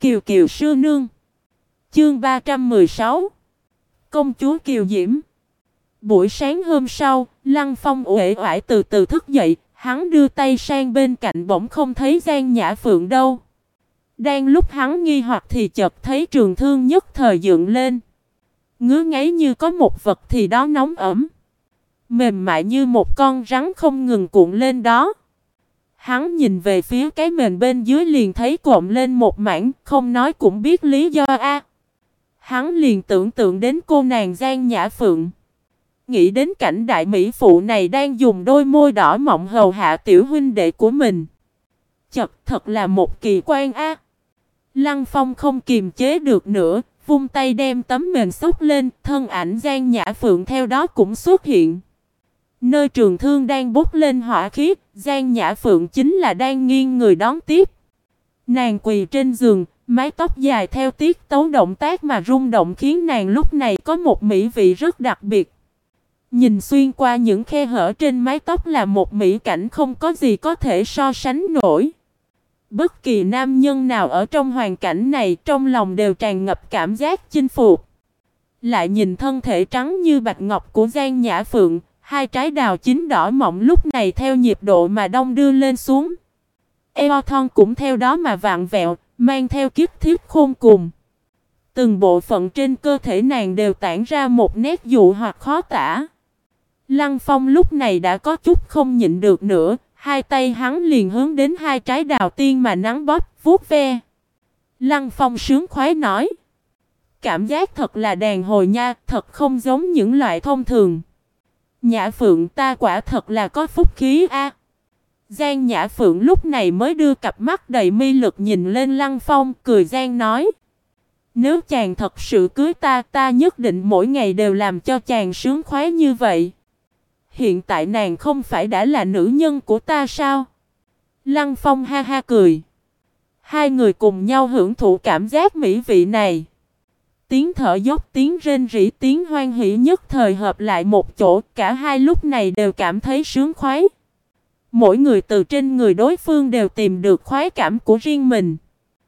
Kiều Kiều sư nương. Chương 316. Công chúa Kiều Diễm. Buổi sáng hôm sau, Lăng Phong uể oải từ từ thức dậy, hắn đưa tay sang bên cạnh bỗng không thấy Giang Nhã Phượng đâu. Đang lúc hắn nghi hoặc thì chợt thấy trường thương nhất thời dựng lên. Ngứa ngáy như có một vật thì đó nóng ẩm. Mềm mại như một con rắn không ngừng cuộn lên đó. Hắn nhìn về phía cái mền bên dưới liền thấy cuộn lên một mảng, không nói cũng biết lý do a. Hắn liền tưởng tượng đến cô nàng Giang Nhã Phượng. Nghĩ đến cảnh đại mỹ phụ này đang dùng đôi môi đỏ mọng hầu hạ tiểu huynh đệ của mình. Chật, thật là một kỳ quan a. Lăng Phong không kiềm chế được nữa, vung tay đem tấm mền xốc lên, thân ảnh Giang Nhã Phượng theo đó cũng xuất hiện. Nơi trường thương đang bốc lên hỏa khí, Giang Nhã Phượng chính là đang nghiêng người đón tiếp. Nàng quỳ trên giường, mái tóc dài theo tiết tấu động tác mà rung động khiến nàng lúc này có một mỹ vị rất đặc biệt. Nhìn xuyên qua những khe hở trên mái tóc là một mỹ cảnh không có gì có thể so sánh nổi. Bất kỳ nam nhân nào ở trong hoàn cảnh này trong lòng đều tràn ngập cảm giác chinh phục. Lại nhìn thân thể trắng như bạch ngọc của Giang Nhã Phượng, hai trái đào chín đỏ mọng lúc này theo nhịp độ mà đong đưa lên xuống. Eo thon cũng theo đó mà vặn vẹo, mang theo kiếp thiết khôn cùng. Từng bộ phận trên cơ thể nàng đều tản ra một nét dụ hoặc khó tả. Lăng Phong lúc này đã có chút không nhịn được nữa, hai tay hắn liền hướng đến hai trái đào tiên mà nắng bóp, vuốt ve. Lăng Phong sướng khoái nói. Cảm giác thật là đàn hồi nha, thật không giống những loại thông thường. Nhã Phượng ta quả thật là có phúc khí a. Giang Nhã Phượng lúc này mới đưa cặp mắt đầy mê lực nhìn lên Lăng Phong, cười gian nói. Nếu chàng thật sự cưới ta, ta nhất định mỗi ngày đều làm cho chàng sướng khoái như vậy. Hiện tại nàng không phải đã là nữ nhân của ta sao? Lăng Phong ha ha cười. Hai người cùng nhau hưởng thụ cảm giác mỹ vị này. Tiếng thở dốc, tiếng rên rỉ, tiếng hoan hỉ nhất thời hợp lại một chỗ, cả hai lúc này đều cảm thấy sướng khoái. Mỗi người từ trên người đối phương đều tìm được khoái cảm của riêng mình.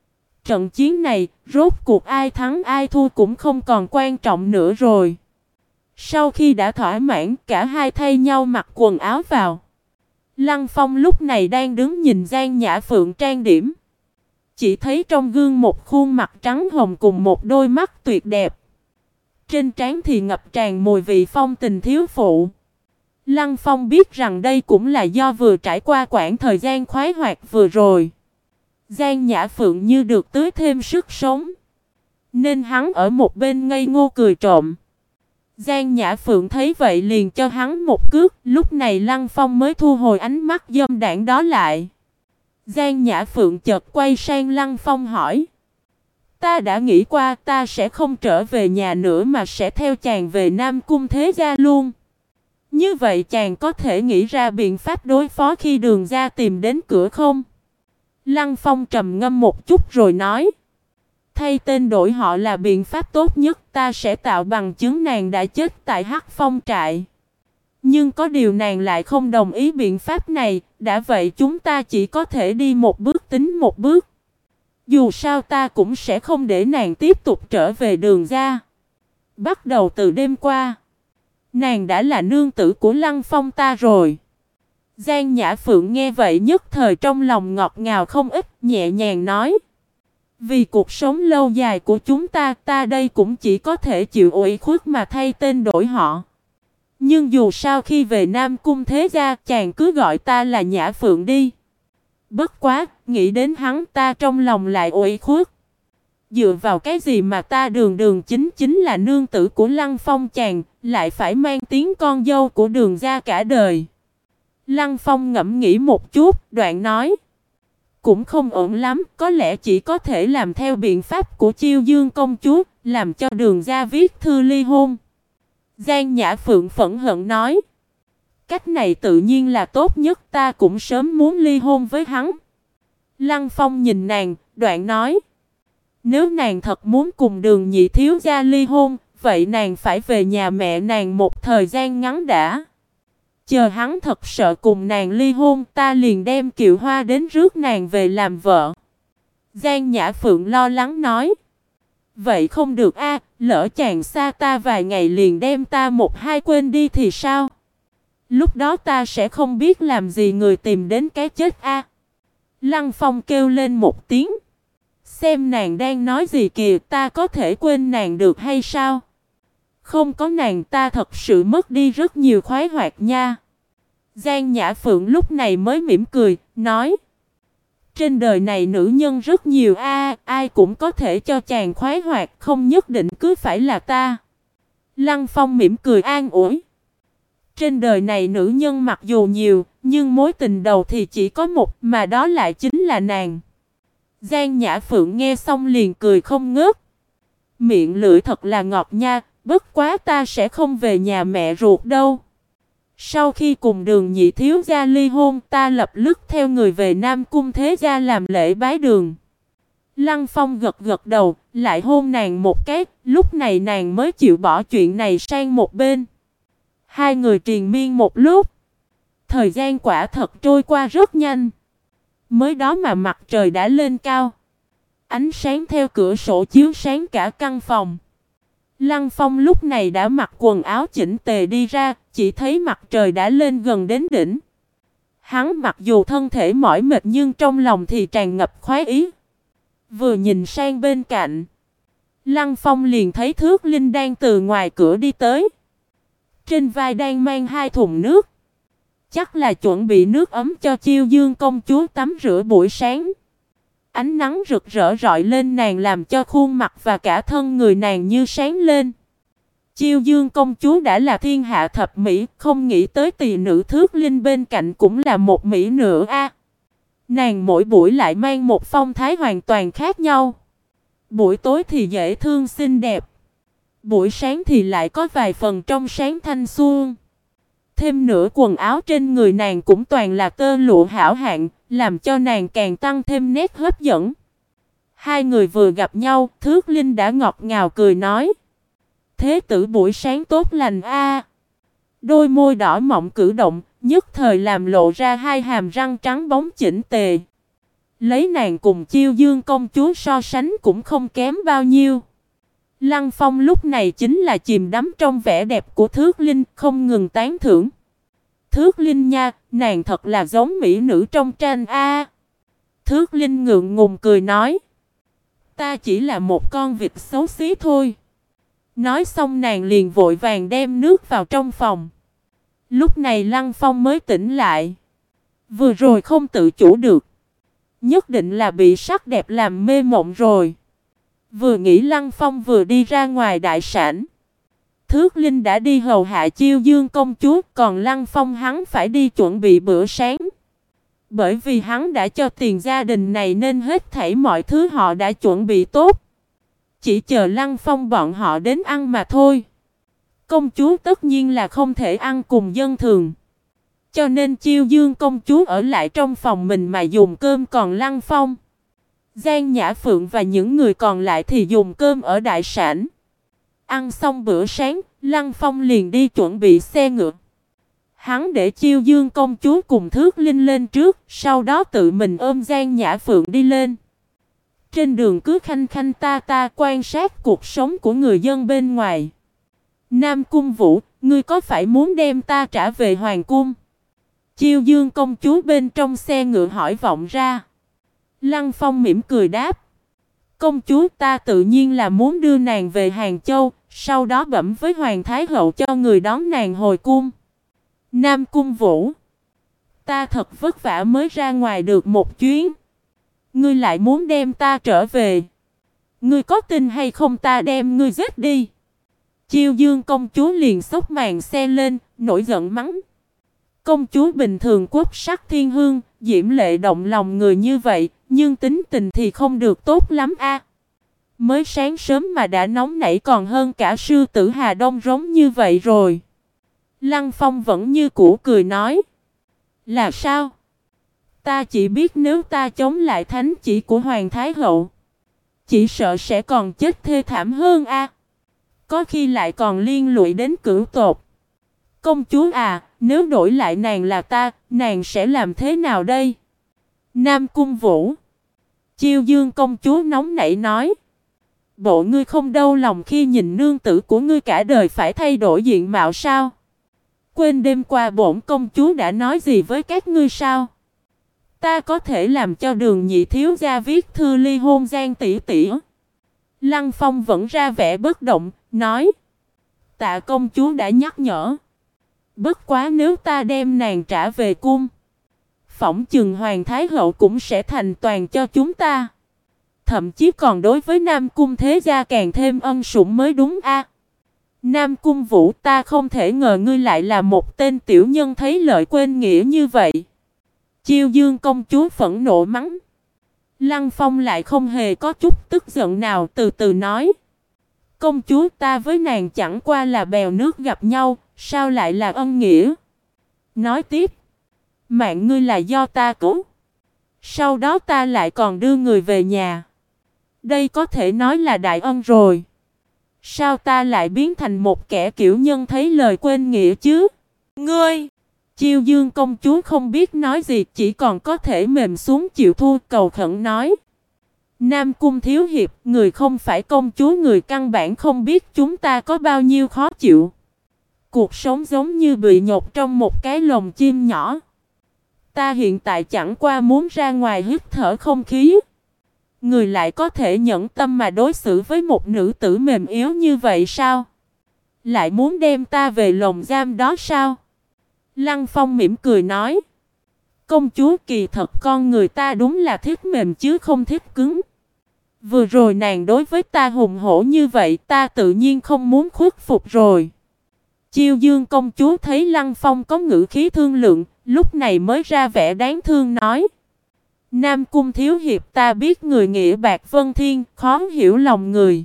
Trận chiến này, rốt cuộc ai thắng ai thua cũng không còn quan trọng nữa rồi. Sau khi đã thỏa mãn, cả hai thay nhau mặc quần áo vào. Lăng Phong lúc này đang đứng nhìn Giang Nhã Phượng trang điểm. Chỉ thấy trong gương một khuôn mặt trắng hồng cùng một đôi mắt tuyệt đẹp. Trên trán thì ngập tràn mùi vị phong tình thiếu phụ. Lăng Phong biết rằng đây cũng là do vừa trải qua quãng thời gian khoái hoạt vừa rồi. Giang Nhã Phượng như được tưới thêm sức sống. Nên hắn ở một bên ngây ngô cười trộm. Giang Nhã Phượng thấy vậy liền cho hắn một cước. Lúc này Lăng Phong mới thu hồi ánh mắt dâm đãng đó lại. Giang Nhã Phượng chợt quay sang Lăng Phong hỏi. Ta đã nghĩ qua ta sẽ không trở về nhà nữa mà sẽ theo chàng về Nam Cung Thế Gia luôn. Như vậy chàng có thể nghĩ ra biện pháp đối phó khi Đường Gia tìm đến cửa không? Lăng Phong trầm ngâm một chút rồi nói. Thay tên đổi họ là biện pháp tốt nhất, ta sẽ tạo bằng chứng nàng đã chết tại Hắc Phong trại. Nhưng có điều nàng lại không đồng ý biện pháp này, đã vậy chúng ta chỉ có thể đi một bước tính một bước. Dù sao ta cũng sẽ không để nàng tiếp tục trở về Đường Gia. Bắt đầu từ đêm qua, nàng đã là nương tử của Lăng Phong ta rồi. Giang Nhã Phượng nghe vậy nhất thời trong lòng ngọt ngào không ít, nhẹ nhàng nói. Vì cuộc sống lâu dài của chúng ta, ta đây cũng chỉ có thể chịu ủy khuất mà thay tên đổi họ. Nhưng dù sao khi về Nam Cung Thế Gia, chàng cứ gọi ta là Nhã Phượng đi. Bất quá, nghĩ đến hắn ta trong lòng lại ủy khuất. Dựa vào cái gì mà ta đường đường chính là nương tử của Lăng Phong chàng, lại phải mang tiếng con dâu của Đường Gia cả đời. Lăng Phong ngẫm nghĩ một chút, đoạn nói. Cũng không ổn lắm, có lẽ chỉ có thể làm theo biện pháp của Chiêu Dương công chúa, làm cho Đường Gia viết thư ly hôn. Giang Nhã Phượng phẫn hận nói. Cách này tự nhiên là tốt nhất, ta cũng sớm muốn ly hôn với hắn. Lăng Phong nhìn nàng, đoạn nói. Nếu nàng thật muốn cùng Đường nhị thiếu gia ly hôn, vậy nàng phải về nhà mẹ nàng một thời gian ngắn đã. Chờ hắn thật sợ cùng nàng ly hôn, ta liền đem Kiều Hoa đến rước nàng về làm vợ. Giang Nhã Phượng lo lắng nói. Vậy không được a, lỡ chàng xa ta vài ngày liền đem ta một hai quên đi thì sao? Lúc đó ta sẽ không biết làm gì người tìm đến cái chết a. Lăng Phong kêu lên một tiếng. Xem nàng đang nói gì kìa, ta có thể quên nàng được hay sao? Không có nàng ta thật sự mất đi rất nhiều khoái hoạt nha. Giang Nhã Phượng lúc này mới mỉm cười, nói. Trên đời này nữ nhân rất nhiều a, ai cũng có thể cho chàng khoái hoạt, không nhất định cứ phải là ta. Lăng Phong mỉm cười an ủi. Trên đời này nữ nhân mặc dù nhiều, nhưng mối tình đầu thì chỉ có một, mà đó lại chính là nàng. Giang Nhã Phượng nghe xong liền cười không ngớt. Miệng lưỡi thật là ngọt nha, bất quá ta sẽ không về nhà mẹ ruột đâu. Sau khi cùng Đường nhị thiếu gia ly hôn, ta lập tức theo người về Nam Cung Thế Gia làm lễ bái đường. Lăng Phong gật gật đầu, lại hôn nàng một cái, lúc này nàng mới chịu bỏ chuyện này sang một bên. Hai người triền miên một lúc. Thời gian quả thật trôi qua rất nhanh. Mới đó mà mặt trời đã lên cao. Ánh sáng theo cửa sổ chiếu sáng cả căn phòng. Lăng Phong lúc này đã mặc quần áo chỉnh tề đi ra, chỉ thấy mặt trời đã lên gần đến đỉnh. Hắn mặc dù thân thể mỏi mệt nhưng trong lòng thì tràn ngập khoái ý. Vừa nhìn sang bên cạnh, Lăng Phong liền thấy Thước Linh đang từ ngoài cửa đi tới. Trên vai đang mang hai thùng nước. Chắc là chuẩn bị nước ấm cho Chiêu Dương công chúa tắm rửa buổi sáng. Ánh nắng rực rỡ rọi lên nàng làm cho khuôn mặt và cả thân người nàng như sáng lên. Chiêu Dương công chúa đã là thiên hạ thập mỹ, không nghĩ tới tỳ nữ Thước Linh bên cạnh cũng là một mỹ nữa a. Nàng mỗi buổi lại mang một phong thái hoàn toàn khác nhau. Buổi tối thì dễ thương xinh đẹp. Buổi sáng thì lại có vài phần trong sáng thanh xuân. Thêm nữa quần áo trên người nàng cũng toàn là tơ lụa hảo hạng, làm cho nàng càng tăng thêm nét hấp dẫn. Hai người vừa gặp nhau, Thước Linh đã ngọt ngào cười nói. Thế tử buổi sáng tốt lành a. Đôi môi đỏ mọng cử động, nhất thời làm lộ ra hai hàm răng trắng bóng chỉnh tề. Lấy nàng cùng Chiêu Dương công chúa so sánh cũng không kém bao nhiêu. Lăng Phong lúc này chính là chìm đắm trong vẻ đẹp của Thước Linh, không ngừng tán thưởng. Thước Linh nha, nàng thật là giống mỹ nữ trong tranh a. Thước Linh ngượng ngùng cười nói. Ta chỉ là một con vịt xấu xí thôi. Nói xong nàng liền vội vàng đem nước vào trong phòng. Lúc này Lăng Phong mới tỉnh lại. Vừa rồi không tự chủ được. Nhất định là bị sắc đẹp làm mê mộng rồi. Vừa nghĩ Lăng Phong vừa đi ra ngoài đại sảnh. Thước Linh đã đi hầu hạ Chiêu Dương công chúa, còn Lăng Phong hắn phải đi chuẩn bị bữa sáng. Bởi vì hắn đã cho tiền gia đình này nên hết thảy mọi thứ họ đã chuẩn bị tốt. Chỉ chờ Lăng Phong bọn họ đến ăn mà thôi. Công chúa tất nhiên là không thể ăn cùng dân thường. Cho nên Chiêu Dương công chúa ở lại trong phòng mình mà dùng cơm, còn Lăng Phong, Giang Nhã Phượng và những người còn lại thì dùng cơm ở đại sảnh. Ăn xong bữa sáng, Lăng Phong liền đi chuẩn bị xe ngựa. Hắn để Chiêu Dương công chúa cùng Thước Linh lên trước, sau đó tự mình ôm Giang Nhã Phượng đi lên. Trên đường cứ khanh khanh ta quan sát cuộc sống của người dân bên ngoài. Nam Cung Vũ, ngươi có phải muốn đem ta trả về hoàng cung? Chiêu Dương công chúa bên trong xe ngựa hỏi vọng ra. Lăng Phong mỉm cười đáp. Công chúa, ta tự nhiên là muốn đưa nàng về Hàng Châu, sau đó bẩm với Hoàng Thái Hậu cho người đón nàng hồi cung. Nam Cung Vũ, ta thật vất vả mới ra ngoài được một chuyến. Ngươi lại muốn đem ta trở về. Ngươi có tin hay không ta đem ngươi giết đi? Chiêu Dương công chúa liền xốc màn xe lên, nổi giận mắng. Công chúa bình thường quốc sắc thiên hương, diễm lệ động lòng người như vậy, nhưng tính tình thì không được tốt lắm a. Mới sáng sớm mà đã nóng nảy, còn hơn cả sư tử Hà Đông rống như vậy rồi. Lăng Phong vẫn như cũ cười nói. Là sao? Ta chỉ biết nếu ta chống lại thánh chỉ của Hoàng Thái Hậu, chỉ sợ sẽ còn chết thê thảm hơn a. Có khi lại còn liên lụy đến cửu tộc. Công chúa à, nếu đổi lại nàng là ta, nàng sẽ làm thế nào đây? Nam Cung Vũ, Chiêu Dương công chúa nóng nảy nói. Bộ ngươi không đau lòng khi nhìn nương tử của ngươi cả đời phải thay đổi diện mạo sao? Quên đêm qua bổn công chúa đã nói gì với các ngươi sao? Ta có thể làm cho Đường nhị thiếu gia viết thư ly hôn Giang tỷ tỷ. Lăng Phong vẫn ra vẻ bất động, nói. Tạ công chúa đã nhắc nhở. Bất quá nếu ta đem nàng trả về cung, phỏng chừng Hoàng Thái Hậu cũng sẽ thành toàn cho chúng ta. Thậm chí còn đối với Nam Cung thế gia càng thêm ân sủng mới đúng a. Nam Cung Vũ, ta không thể ngờ ngươi lại là một tên tiểu nhân thấy lợi quên nghĩa như vậy. Chiêu Dương công chúa phẫn nộ mắng. Lăng Phong lại không hề có chút tức giận nào, từ từ nói. Công chúa, ta với nàng chẳng qua là bèo nước gặp nhau, sao lại là ân nghĩa? Nói tiếp. Mạng ngươi là do ta cứu. Sau đó ta lại còn đưa người về nhà. Đây có thể nói là đại ân rồi. Sao ta lại biến thành một kẻ kiểu nhân thấy lời quên nghĩa chứ? Ngươi! Chiêu Dương công chúa không biết nói gì, chỉ còn có thể mềm xuống chịu thua, cầu khẩn nói. Nam Cung thiếu hiệp, người không phải công chúa, người căn bản không biết chúng ta có bao nhiêu khó chịu. Cuộc sống giống như bị nhốt trong một cái lồng chim nhỏ. Ta hiện tại chẳng qua muốn ra ngoài hít thở không khí. Người lại có thể nhẫn tâm mà đối xử với một nữ tử mềm yếu như vậy sao? Lại muốn đem ta về lồng giam đó sao? Lăng Phong mỉm cười nói. Công chúa, kỳ thật con người ta đúng là thích mềm chứ không thích cứng. Vừa rồi nàng đối với ta hùng hổ như vậy, ta tự nhiên không muốn khuất phục rồi. Chiêu Dương công chúa thấy Lăng Phong có ngữ khí thương lượng, lúc này mới ra vẻ đáng thương nói. Nam Cung thiếu hiệp, ta biết người nghĩa bạc vân thiên, khó hiểu lòng người.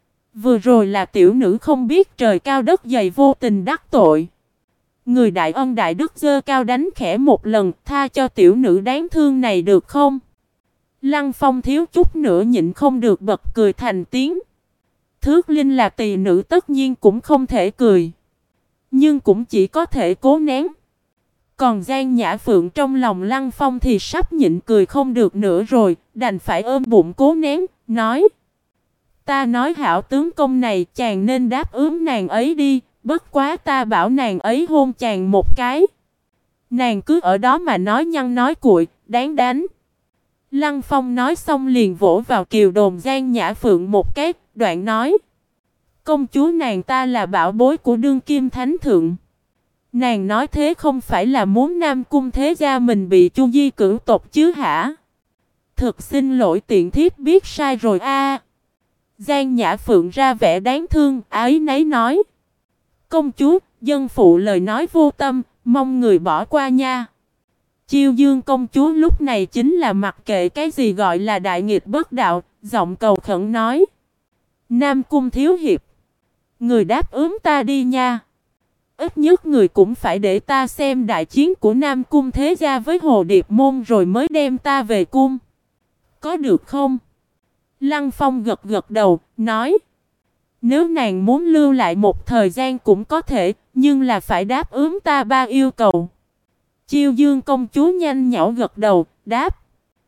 Vừa rồi là tiểu nữ không biết trời cao đất dày, vô tình đắc tội. Người đại ân đại đức giơ cao đánh khẽ một lần, tha cho tiểu nữ đáng thương này được không? Lăng Phong thiếu chút nữa nhịn không được bật cười thành tiếng. Thước Linh là tỳ nữ tất nhiên cũng không thể cười, nhưng cũng chỉ có thể cố nén. Còn Giang Nhã Phượng trong lòng Lăng Phong thì sắp nhịn cười không được nữa rồi, đành phải ôm bụng cố nén, nói. Ta nói hảo tướng công này, chàng nên đáp ứng nàng ấy đi, bất quá ta bảo nàng ấy hôn chàng một cái. Nàng cứ ở đó mà nói nhăn nói cuội, đáng đánh. Lăng Phong nói xong liền vỗ vào kiều đồn Giang Nhã Phượng một cái, đoạn nói. Công chúa nàng ta là bảo bối của đương kim thánh thượng. Nàng nói thế không phải là muốn Nam Cung thế gia mình bị Chu Di cửu tộc chứ hả? Thực xin lỗi, tiện thiếp biết sai rồi a. Giang Nhã Phượng ra vẻ đáng thương, ái nấy nói. Công chúa, dân phụ lời nói vô tâm, mong người bỏ qua nha. Chiêu Dương công chúa lúc này chính là mặc kệ cái gì gọi là đại nghịch bất đạo, giọng cầu khẩn nói. Nam Cung thiếu hiệp, người đáp ứng ta đi nha. Ít nhất người cũng phải để ta xem đại chiến của Nam Cung thế gia với Hồ Điệp môn rồi mới đem ta về cung. Có được không? Lăng Phong gật gật đầu, nói. Nếu nàng muốn lưu lại một thời gian cũng có thể, nhưng là phải đáp ứng ta 3 yêu cầu. Chiêu Dương công chúa nhanh nhảu gật đầu, đáp.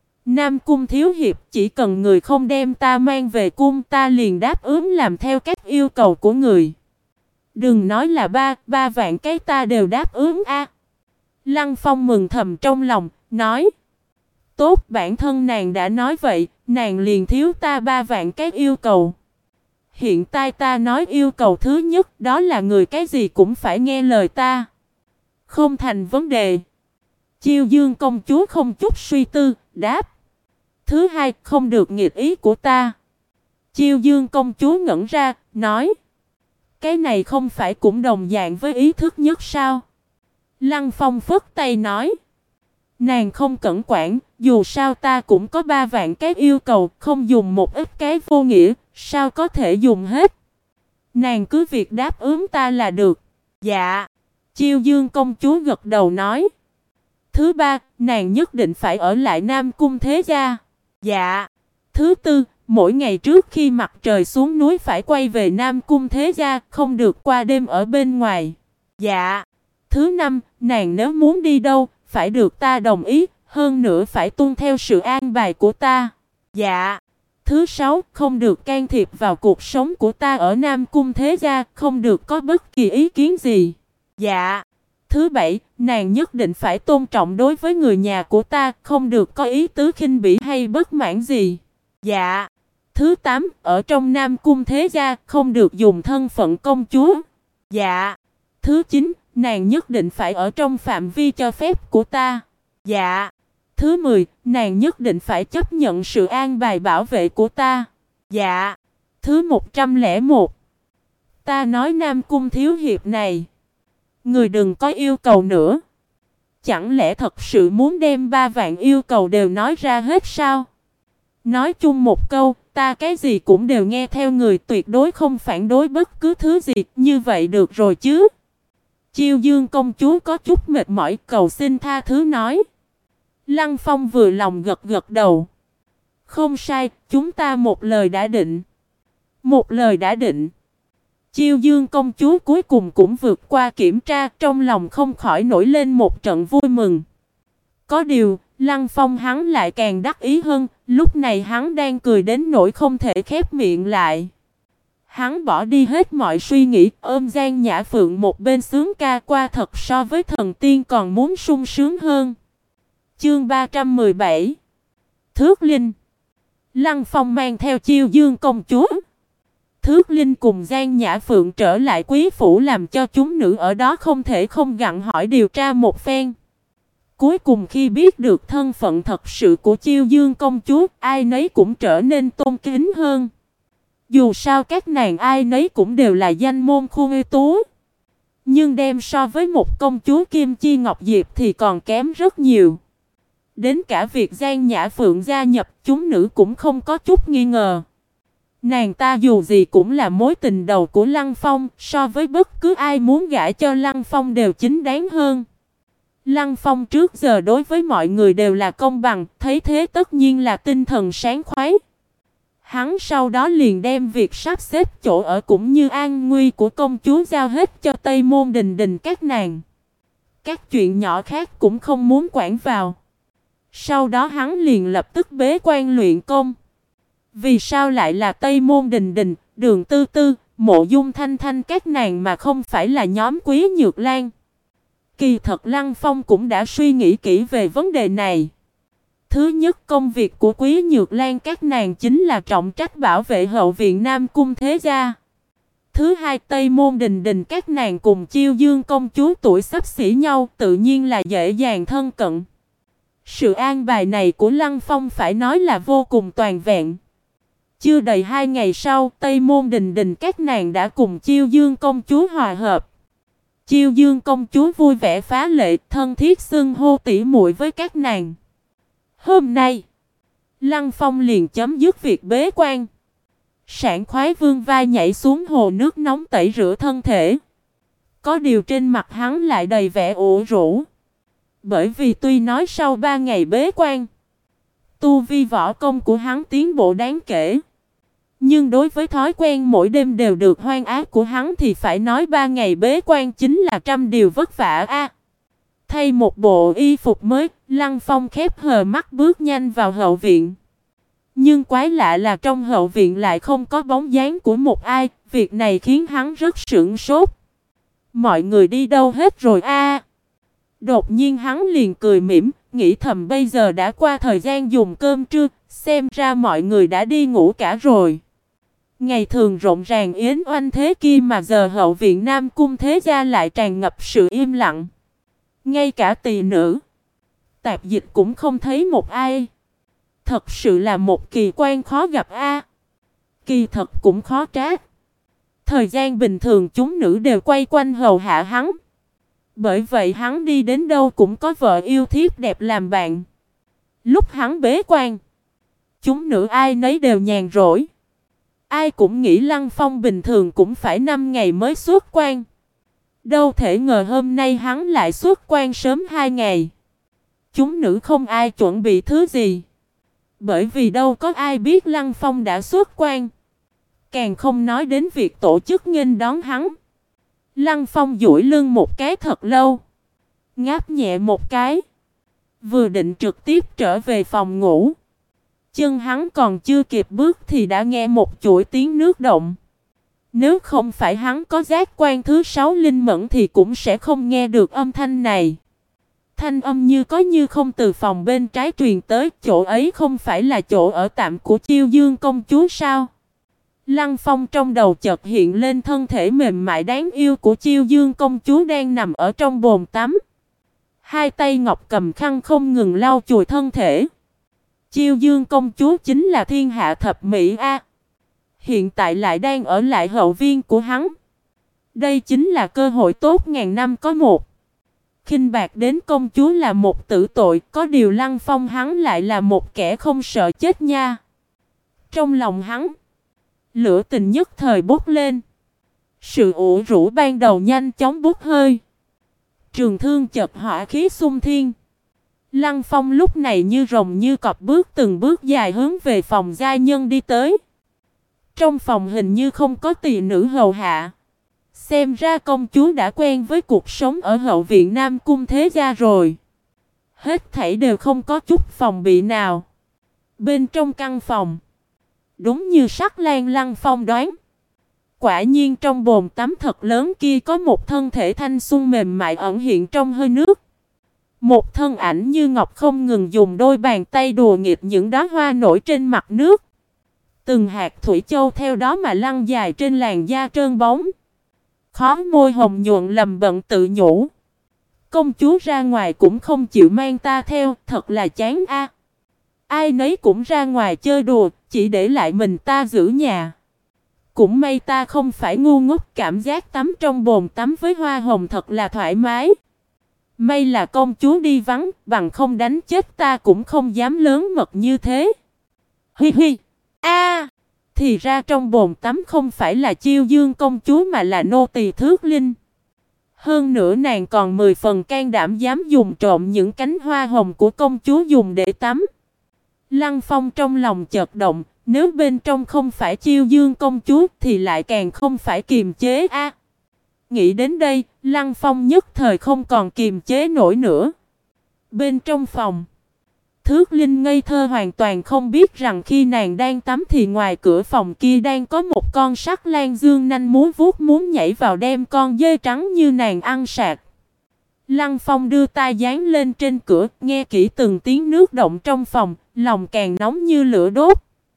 Nam Cung thiếu hiệp, chỉ cần người không đem ta mang về cung, ta liền đáp ứng làm theo các yêu cầu của người. Đừng nói là 3 vạn cái ta đều đáp ứng a. Lăng Phong mừng thầm trong lòng, nói. Tốt, bản thân nàng đã nói vậy, nàng liền thiếu ta 3 vạn cái yêu cầu. Hiện tại ta nói yêu cầu thứ nhất, đó là người cái gì cũng phải nghe lời ta. Không thành vấn đề. Chiêu Dương công chúa không chút suy tư, đáp. Thứ hai, không được nghịch ý của ta. Chiêu Dương công chúa ngẩn ra, nói. Cái này không phải cũng đồng dạng với ý thức nhất sao? Lăng Phong phất tay nói. Nàng không cẩn quản, dù sao ta cũng có 3 vạn cái yêu cầu, không dùng một ít cái vô nghĩa, sao có thể dùng hết? Nàng cứ việc đáp ứng ta là được. Dạ. Chiêu Dương công chúa gật đầu nói. Thứ ba, nàng nhất định phải ở lại Nam Cung thế gia. Dạ. Thứ tư, mỗi ngày trước khi mặt trời xuống núi phải quay về Nam Cung thế gia, không được qua đêm ở bên ngoài. Dạ. Thứ năm, nàng nếu muốn đi đâu, phải được ta đồng ý, hơn nữa phải tuân theo sự an bài của ta. Dạ. Thứ 6, không được can thiệp vào cuộc sống của ta ở Nam Cung Thế Gia, không được có bất kỳ ý kiến gì. Dạ. Thứ 7, nàng nhất định phải tôn trọng đối với người nhà của ta, không được có ý tứ khinh bỉ hay bất mãn gì. Dạ. Thứ 8, ở trong Nam Cung Thế Gia, không được dùng thân phận công chúa. Dạ. Thứ 9, nàng nhất định phải ở trong phạm vi cho phép của ta. Dạ. Thứ 10, nàng nhất định phải chấp nhận sự an bài bảo vệ của ta. Dạ. Thứ 101, ta nói Nam Cung thiếu hiệp này, người đừng có yêu cầu nữa. Chẳng lẽ thật sự muốn đem 3 vạn yêu cầu đều nói ra hết sao? Nói chung một câu, ta cái gì cũng đều nghe theo người, tuyệt đối không phản đối bất cứ thứ gì, như vậy được rồi chứ. Chiêu Dương công chúa có chút mệt mỏi, cầu xin tha thứ nói. Lăng Phong vừa lòng gật gật đầu. Không sai, chúng ta một lời đã định. Một lời đã định. Chiêu Dương công chúa cuối cùng cũng vượt qua kiểm tra, trong lòng không khỏi nổi lên một trận vui mừng. Có điều, Lăng Phong hắn lại càng đắc ý hơn, lúc này hắn đang cười đến nỗi không thể khép miệng lại. Hắn bỏ đi hết mọi suy nghĩ, ôm Giang Nhã Phượng một bên sướng ca, qua thật so với thần tiên còn muốn sung sướng hơn. Chương 317 Thước Linh. Lăng Phong mang theo Chiêu Dương công chúa, Thước Linh cùng Giang Nhã Phượng trở lại quý phủ, làm cho chúng nữ ở đó không thể không gặng hỏi điều tra một phen. Cuối cùng khi biết được thân phận thật sự của Chiêu Dương công chúa, ai nấy cũng trở nên tôn kính hơn. Dù sao các nàng ai nấy cũng đều là danh môn khuê tú, nhưng đem so với một công chúa Kim Chi Ngọc Diệp thì còn kém rất nhiều. Đến cả việc Giang Nhã Phượng gia nhập chúng nữ cũng không có chút nghi ngờ. Nàng ta dù gì cũng là mối tình đầu của Lăng Phong, so với bất cứ ai muốn gả cho Lăng Phong đều chính đáng hơn. Lăng Phong trước giờ đối với mọi người đều là công bằng, thấy thế tất nhiên là tinh thần sáng khoái. Hắn sau đó liền đem việc sắp xếp chỗ ở cũng như an nguy của công chúa giao hết cho Tây Môn Đình Đình các nàng. Các chuyện nhỏ khác cũng không muốn quản vào. Sau đó hắn liền lập tức bế quan luyện công. Vì sao lại là Tây Môn Đình Đình, Đường Tư Tư, Mộ Dung Thanh Thanh các nàng mà không phải là nhóm Quý Nhược Lan? Kỳ thật Lăng Phong cũng đã suy nghĩ kỹ về vấn đề này. Thứ nhất, công việc của Quý Nhược Lan các nàng chính là trọng trách bảo vệ hậu viện Nam Cung Thế Gia. Thứ hai, Tây Môn Đình Đình các nàng cùng Chiêu Dương công chúa tuổi xấp xỉ nhau, tự nhiên là dễ dàng thân cận. Sự an bài này của Lăng Phong phải nói là vô cùng toàn vẹn. Chưa đầy 2 ngày sau, Tây Môn Đình Đình các nàng đã cùng Chiêu Dương công chúa hòa hợp. Chiêu Dương công chúa vui vẻ phá lệ, thân thiết xưng hô tỉ muội với các nàng. Hôm nay, Lăng Phong liền chấm dứt việc bế quan. Sảng khoái vươn vai nhảy xuống hồ nước nóng tẩy rửa thân thể. Có điều trên mặt hắn lại đầy vẻ ủ rũ. Bởi vì tuy nói sau 3 ngày bế quan, tu vi võ công của hắn tiến bộ đáng kể, nhưng đối với thói quen mỗi đêm đều được hoan ác của hắn thì phải nói 3 ngày bế quan chính là trăm điều vất vả a. Thay một bộ y phục mới, Lăng Phong khép hờ mắt bước nhanh vào hậu viện. Nhưng quái lạ là trong hậu viện lại không có bóng dáng của một ai, việc này khiến hắn rất sửng sốt. Mọi người đi đâu hết rồi a? Đột nhiên hắn liền cười mỉm, nghĩ thầm bây giờ đã qua thời gian dùng cơm trưa, xem ra mọi người đã đi ngủ cả rồi. Ngày thường rộn ràng yến oanh thế kia mà giờ hậu viện Nam Cung Thế Gia lại tràn ngập sự im lặng. Ngay cả tỳ nữ, tạp dịch cũng không thấy một ai. Thật sự là một kỳ quan khó gặp a. Kỳ thật cũng khó trách. Thời gian bình thường chúng nữ đều quay quanh hầu hạ hắn. Bởi vậy hắn đi đến đâu cũng có vợ yêu thiếp đẹp làm bạn. Lúc hắn bế quan, chúng nữ ai nấy đều nhàn rỗi. Ai cũng nghĩ Lăng Phong bình thường cũng phải 5 ngày mới xuất quan. Đâu thể ngờ hôm nay hắn lại xuất quan sớm 2 ngày. Chúng nữ không ai chuẩn bị thứ gì. Bởi vì đâu có ai biết Lăng Phong đã xuất quan. Càng không nói đến việc tổ chức nghênh đón hắn. Lăng Phong duỗi lưng một cái thật lâu. Ngáp nhẹ một cái. Vừa định trực tiếp trở về phòng ngủ. Chân hắn còn chưa kịp bước thì đã nghe một chuỗi tiếng nước động. Nếu không phải hắn có giác quan thứ 6 linh mẫn thì cũng sẽ không nghe được âm thanh này. Thanh âm như có như không từ phòng bên trái truyền tới, chỗ ấy không phải là chỗ ở tạm của Chiêu Dương công chúa sao? Lăng Phong trong đầu chợt hiện lên thân thể mềm mại đáng yêu của Chiêu Dương công chúa đang nằm ở trong bồn tắm. Hai tay ngọc cầm khăn không ngừng lau chùi thân thể. Chiêu Dương công chúa chính là thiên hạ thập mỹ a. Hiện tại lại đang ở lại hậu viên của hắn. Đây chính là cơ hội tốt ngàn năm có một. Khinh bạc đến công chúa là một tử tội, có điều Lăng Phong hắn lại là một kẻ không sợ chết nha. Trong lòng hắn, lửa tình nhất thời bốc lên. Sự ủ rũ ban đầu nhanh chóng bốc hơi. Trường thương chợt hỏa khí xung thiên. Lăng Phong lúc này như rồng như cọp bước từng bước dài hướng về phòng gia nhân đi tới. Trong phòng hình như không có tỳ nữ hầu hạ. Xem ra công chúa đã quen với cuộc sống ở hậu viện Nam Cung thế gia rồi. Hết thảy đều không có chút phòng bị nào. Bên trong căn phòng, đúng như Sắc Lan Lăng Phong đoán, quả nhiên trong bồn tắm thật lớn kia có một thân thể thanh xuân mềm mại ẩn hiện trong hơi nước. Một thân ảnh như ngọc không ngừng dùng đôi bàn tay đùa nghịch những đóa hoa nổi trên mặt nước. Từng hạt thủy châu theo đó mà lăn dài trên làn da trơn bóng. Khó môi hồng nhuận lầm bận tự nhủ. Công chúa ra ngoài cũng không chịu mang ta theo, thật là chán a. Ai nấy cũng ra ngoài chơi đùa, chỉ để lại mình ta giữ nhà. Cũng may ta không phải ngu ngốc, cảm giác tắm trong bồn tắm với hoa hồng thật là thoải mái. May là công chúa đi vắng, bằng không đánh chết ta cũng không dám lớn mật như thế. Hi hi. A, thì ra trong bồn tắm không phải là Chiêu Dương công chúa mà là nô tỳ Thước Linh. Hơn nữa nàng còn 10 phần can đảm dám dùng trộm những cánh hoa hồng của công chúa dùng để tắm. Lăng Phong trong lòng chợt động, nếu bên trong không phải Chiêu Dương công chúa thì lại càng không phải kiềm chế a. Nghĩ đến đây, Lăng Phong nhất thời không còn kiềm chế nổi nữa. Bên trong phòng, Thước Linh ngây thơ hoàn toàn không biết rằng khi nàng đang tắm thì ngoài cửa phòng kia đang có một con Sắc Lan dương nanh múa vuốt muốn nhảy vào đem con dê trắng như nàng ăn sạch. Lăng Phong đưa tay dán lên trên cửa, nghe kỹ từng tiếng nước động trong phòng, lòng càng nóng như lửa đốt.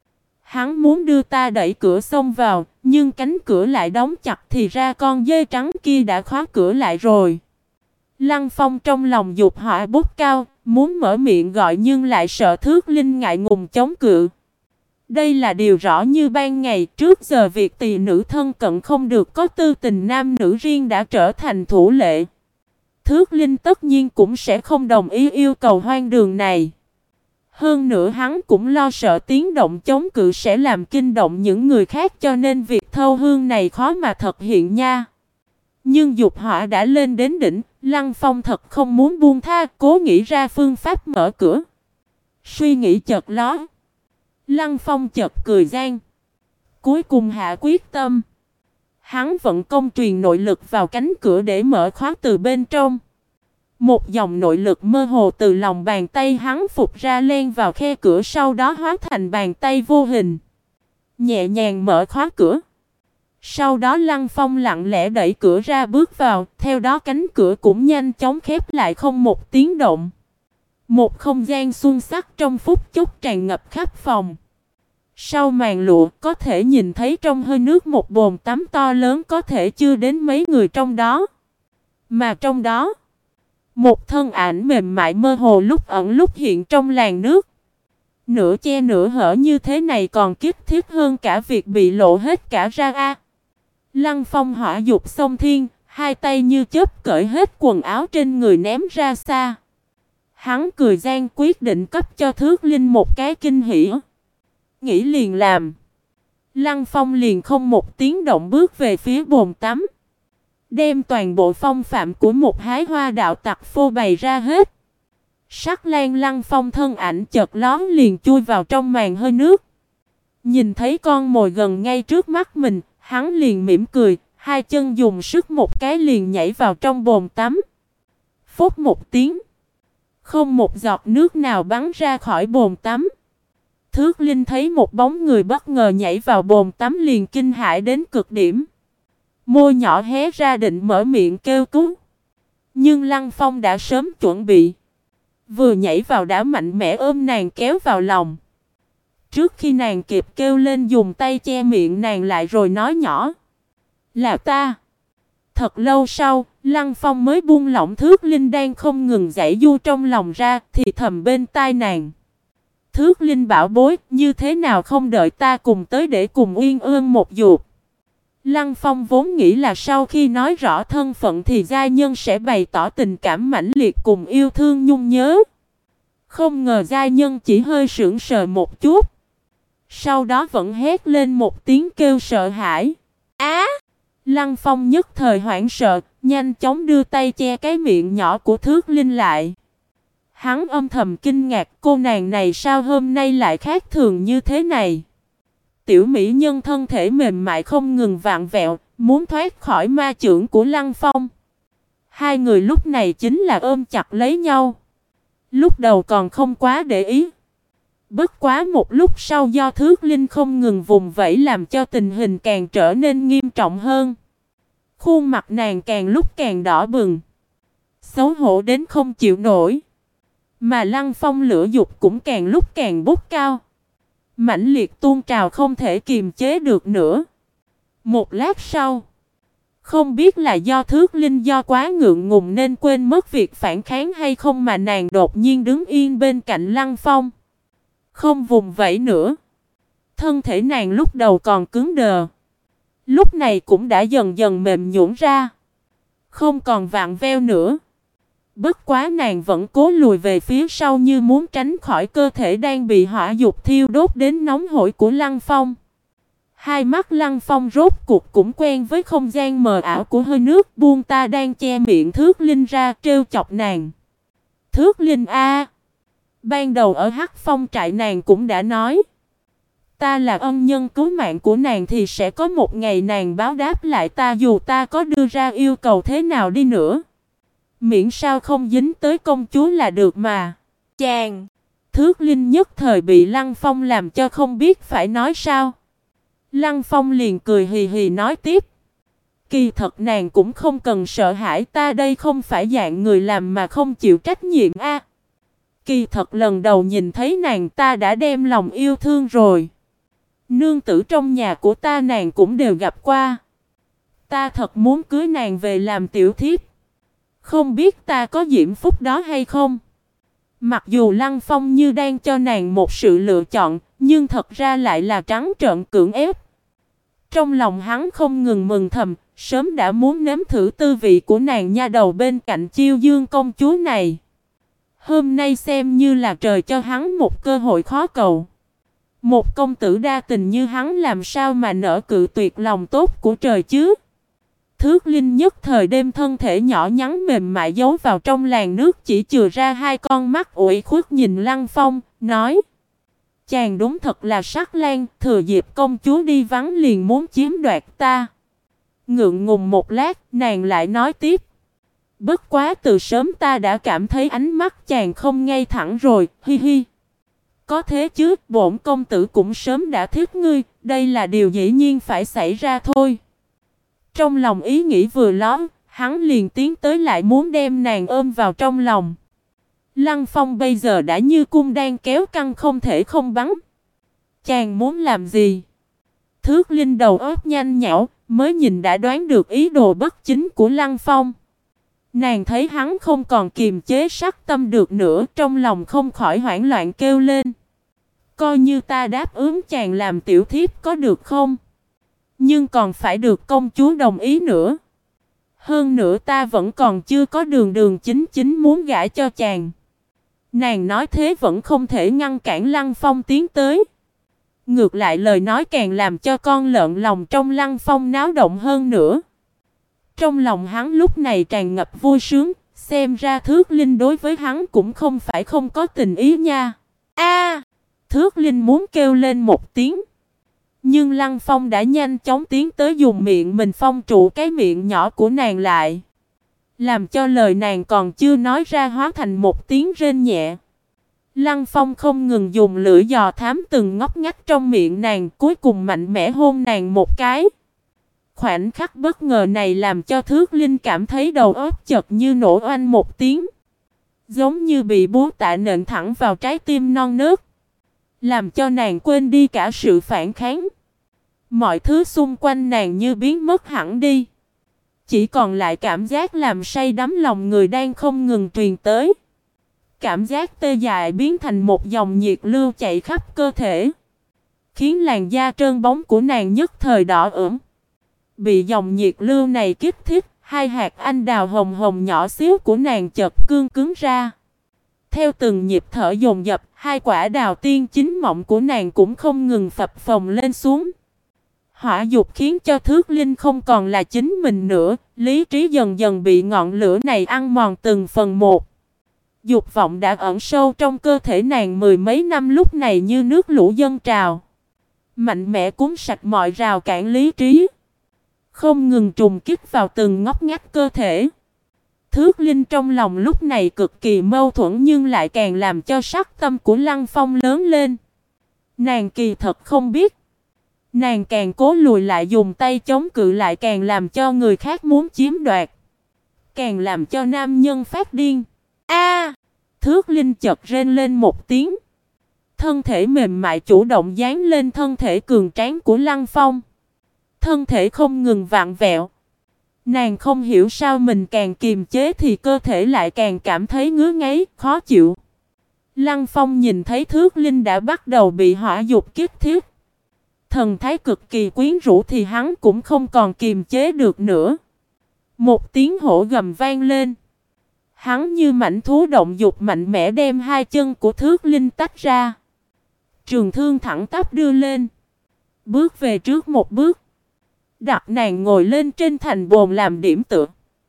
Hắn muốn đưa ta đẩy cửa xông vào, nhưng cánh cửa lại đóng chặt thì ra con dê trắng kia đã khóa cửa lại rồi. Lăng Phong trong lòng dục hỏa bốc cao, muốn mở miệng gọi nhưng lại sợ Thước Linh ngại ngùng chống cự. Đây là điều rõ như ban ngày, trước giờ việc tỳ nữ thân cận không được có tư tình nam nữ riêng đã trở thành thủ lệ. Thước Linh tất nhiên cũng sẽ không đồng ý yêu cầu hoang đường này. Hơn nữa hắn cũng lo sợ tiếng động chống cự sẽ làm kinh động những người khác cho nên việc thâu hương này khó mà thực hiện nha. Nhưng dục hỏa đã lên đến đỉnh, Lăng Phong thật không muốn buông tha, cố nghĩ ra phương pháp mở cửa. Suy nghĩ chợt lóe, Lăng Phong chợt cười gian. Cuối cùng hạ quyết tâm. Hắn vận công truyền nội lực vào cánh cửa để mở khóa từ bên trong. Một dòng nội lực mơ hồ từ lòng bàn tay hắn phục ra len vào khe cửa, sau đó hóa thành bàn tay vô hình. Nhẹ nhàng mở khóa cửa. Sau đó Lăng Phong lặng lẽ đẩy cửa ra bước vào, theo đó cánh cửa cũng nhanh chóng khép lại không một tiếng động. Một không gian xuân sắc trong phút chốc tràn ngập khắp phòng. Sau màn lụa có thể nhìn thấy trong hơi nước một bồn tắm to lớn có thể chưa đến mấy người trong đó. Mà trong đó, một thân ảnh mềm mại mơ hồ lúc ẩn lúc hiện trong làn nước. Nửa che nửa hở như thế này còn kiếp thiết hơn cả việc bị lộ hết cả ra a. Lăng Phong hỏa dục xông thiên, hai tay như chớp cởi hết quần áo trên người ném ra xa. Hắn cười gian quyết định cấp cho Thước Linh một cái kinh hỉ. Nghĩ liền làm. Lăng Phong liền không một tiếng động bước về phía bồn tắm. Đem toàn bộ phong phạm của một hái hoa đạo tặc phô bày ra hết. Sắc Lan Lăng Phong thân ảnh chợt lón liền chui vào trong màn hơi nước. Nhìn thấy con mồi gần ngay trước mắt mình, hắn liền mỉm cười, hai chân dùng sức một cái liền nhảy vào trong bồn tắm. Phốt một tiếng, không một giọt nước nào bắn ra khỏi bồn tắm. Thước Linh thấy một bóng người bất ngờ nhảy vào bồn tắm liền kinh hãi đến cực điểm. Môi nhỏ hé ra định mở miệng kêu cứu. Nhưng Lăng Phong đã sớm chuẩn bị. Vừa nhảy vào đã mạnh mẽ ôm nàng kéo vào lòng. Trước khi nàng kịp kêu lên dùng tay che miệng nàng lại rồi nói nhỏ. Là ta. Thật lâu sau, Lăng Phong mới buông lỏng Thước Linh đang không ngừng giãy giụa trong lòng ra thì thầm bên tai nàng. Thước Linh bảo bối, như thế nào không đợi ta cùng tới để cùng uyên ương một ruột. Lăng Phong vốn nghĩ là sau khi nói rõ thân phận thì gia nhân sẽ bày tỏ tình cảm mãnh liệt cùng yêu thương nhung nhớ. Không ngờ gia nhân chỉ hơi sững sờ một chút. Sau đó vẫn hét lên một tiếng kêu sợ hãi. Á! Lăng Phong nhất thời hoảng sợ, nhanh chóng đưa tay che cái miệng nhỏ của Thước Linh lại. Hắn âm thầm kinh ngạc cô nàng này sao hôm nay lại khác thường như thế này. Tiểu mỹ nhân thân thể mềm mại không ngừng vặn vẹo, muốn thoát khỏi ma chưởng của Lăng Phong. Hai người lúc này chính là ôm chặt lấy nhau. Lúc đầu còn không quá để ý. Bất quá một lúc sau do Thước Linh không ngừng vùng vẫy làm cho tình hình càng trở nên nghiêm trọng hơn. Khuôn mặt nàng càng lúc càng đỏ bừng. Xấu hổ đến không chịu nổi. Mà Lăng Phong lửa dục cũng càng lúc càng bốc cao. Mãnh liệt tuôn trào không thể kiềm chế được nữa. Một lát sau, không biết là do Thước Linh do quá ngượng ngùng nên quên mất việc phản kháng hay không mà nàng đột nhiên đứng yên bên cạnh Lăng Phong. Không vùng vẫy nữa. Thân thể nàng lúc đầu còn cứng đờ. Lúc này cũng đã dần dần mềm nhũn ra. Không còn vặn veo nữa. Bất quá nàng vẫn cố lùi về phía sau như muốn tránh khỏi cơ thể đang bị hỏa dục thiêu đốt đến nóng hổi của Lăng Phong. Hai mắt Lăng Phong rốt cuộc cũng quen với không gian mờ ảo của hơi nước buông ta đang che miệng Thước Linh ra trêu chọc nàng. Thước Linh a, ban đầu ở Hắc Phong trại nàng cũng đã nói. Ta là ân nhân cứu mạng của nàng thì sẽ có một ngày nàng báo đáp lại ta dù ta có đưa ra yêu cầu thế nào đi nữa. Miễn sao không dính tới công chúa là được mà. Chàng! Thước Linh nhất thời bị Lăng Phong làm cho không biết phải nói sao. Lăng Phong liền cười hì hì nói tiếp. Kỳ thật nàng cũng không cần sợ hãi, ta đây không phải dạng người làm mà không chịu trách nhiệm a. Kỳ thật lần đầu nhìn thấy nàng ta đã đem lòng yêu thương rồi. Nương tử trong nhà của ta nàng cũng đều gặp qua. Ta thật muốn cưới nàng về làm tiểu thiếp. Không biết ta có diễm phúc đó hay không? Mặc dù Lăng Phong như đang cho nàng một sự lựa chọn, nhưng thật ra lại là trắng trợn cưỡng ép. Trong lòng hắn không ngừng mừng thầm, sớm đã muốn nếm thử tư vị của nàng nha đầu bên cạnh Chiêu Dương công chúa này. Hôm nay xem như là trời cho hắn một cơ hội khó cầu. Một công tử đa tình như hắn làm sao mà nỡ cự tuyệt lòng tốt của trời chứ? Thước Linh nhất thời đem thân thể nhỏ nhắn mềm mại giấu vào trong làn nước chỉ chừa ra hai con mắt ủy khuất nhìn Lăng Phong, nói. Chàng đúng thật là sắc lang, thừa dịp công chúa đi vắng liền muốn chiếm đoạt ta. Ngượng ngùng một lát, nàng lại nói tiếp. Bất quá từ sớm ta đã cảm thấy ánh mắt chàng không ngay thẳng rồi, hi hi. Có thế chứ, bổn công tử cũng sớm đã thích ngươi, đây là điều dĩ nhiên phải xảy ra thôi. Trong lòng ý nghĩ vừa lóe, hắn liền tiến tới lại muốn đem nàng ôm vào trong lòng. Lăng Phong bây giờ đã như cung đang kéo căng không thể không bắn. Chàng muốn làm gì? Thước Linh đầu óc nhanh nhảu, mới nhìn đã đoán được ý đồ bất chính của Lăng Phong. Nàng thấy hắn không còn kiềm chế sắc tâm được nữa, trong lòng không khỏi hoảng loạn kêu lên. Coi như ta đáp ứng chàng làm tiểu thiếp có được không? Nhưng còn phải được công chúa đồng ý nữa. Hơn nữa ta vẫn còn chưa có đường chính chính muốn gả cho chàng. Nàng nói thế vẫn không thể ngăn cản Lăng Phong tiến tới. Ngược lại lời nói càng làm cho con lợn lòng trong Lăng Phong náo động hơn nữa. Trong lòng hắn lúc này tràn ngập vui sướng, xem ra Thước Linh đối với hắn cũng không phải không có tình ý nha. A! Thước Linh muốn kêu lên một tiếng. Nhưng Lăng Phong đã nhanh chóng tiến tới dùng miệng mình phong trụ cái miệng nhỏ của nàng lại. Làm cho lời nàng còn chưa nói ra hóa thành một tiếng rên nhẹ. Lăng Phong không ngừng dùng lưỡi dò thám từng ngóc ngách trong miệng nàng, cuối cùng mạnh mẽ hôn nàng một cái. Khoảnh khắc bất ngờ này làm cho Thước Linh cảm thấy đầu óc chợt như nổ oanh một tiếng. Giống như bị búa tạ nện thẳng vào trái tim non nớt. Làm cho nàng quên đi cả sự phản kháng. Mọi thứ xung quanh nàng như biến mất hẳn đi. Chỉ còn lại cảm giác làm say đắm lòng người đang không ngừng truyền tới. Cảm giác tê dại biến thành một dòng nhiệt lưu chạy khắp cơ thể. Khiến làn da trơn bóng của nàng nhất thời đỏ ửng. Bị dòng nhiệt lưu này kích thích, hai hạt anh đào hồng hồng nhỏ xíu của nàng chợt cương cứng ra. Theo từng nhịp thở dồn dập, hai quả đào tiên chín mọng của nàng cũng không ngừng phập phồng lên xuống. Hỏa dục khiến cho Thước Linh không còn là chính mình nữa, lý trí dần dần bị ngọn lửa này ăn mòn từng phần một. Dục vọng đã ẩn sâu trong cơ thể nàng mười mấy năm lúc này như nước lũ dâng trào. Mạnh mẽ cuốn sạch mọi rào cản lý trí. Không ngừng trùng kích vào từng ngóc ngách cơ thể. Thước Linh trong lòng lúc này cực kỳ mâu thuẫn nhưng lại càng làm cho sắc tâm của Lăng Phong lớn lên. Nàng kỳ thật không biết. Nàng càng cố lùi lại dùng tay chống cự lại càng làm cho người khác muốn chiếm đoạt. Càng làm cho nam nhân phát điên. A! Thước Linh chợt rên lên một tiếng. Thân thể mềm mại chủ động dán lên thân thể cường tráng của Lăng Phong. Thân thể không ngừng vặn vẹo. Nàng không hiểu sao mình càng kiềm chế thì cơ thể lại càng cảm thấy ngứa ngáy, khó chịu. Lăng Phong nhìn thấy Thước Linh đã bắt đầu bị hỏa dục kích thích. Thần thái cực kỳ quyến rũ thì hắn cũng không còn kiềm chế được nữa. Một tiếng hổ gầm vang lên. Hắn như mãnh thú động dục mạnh mẽ đem hai chân của Thước Linh tách ra. Trường thương thẳng tắp đưa lên. Bước về trước một bước. Đặt nàng ngồi lên trên thành bồn làm điểm tựa.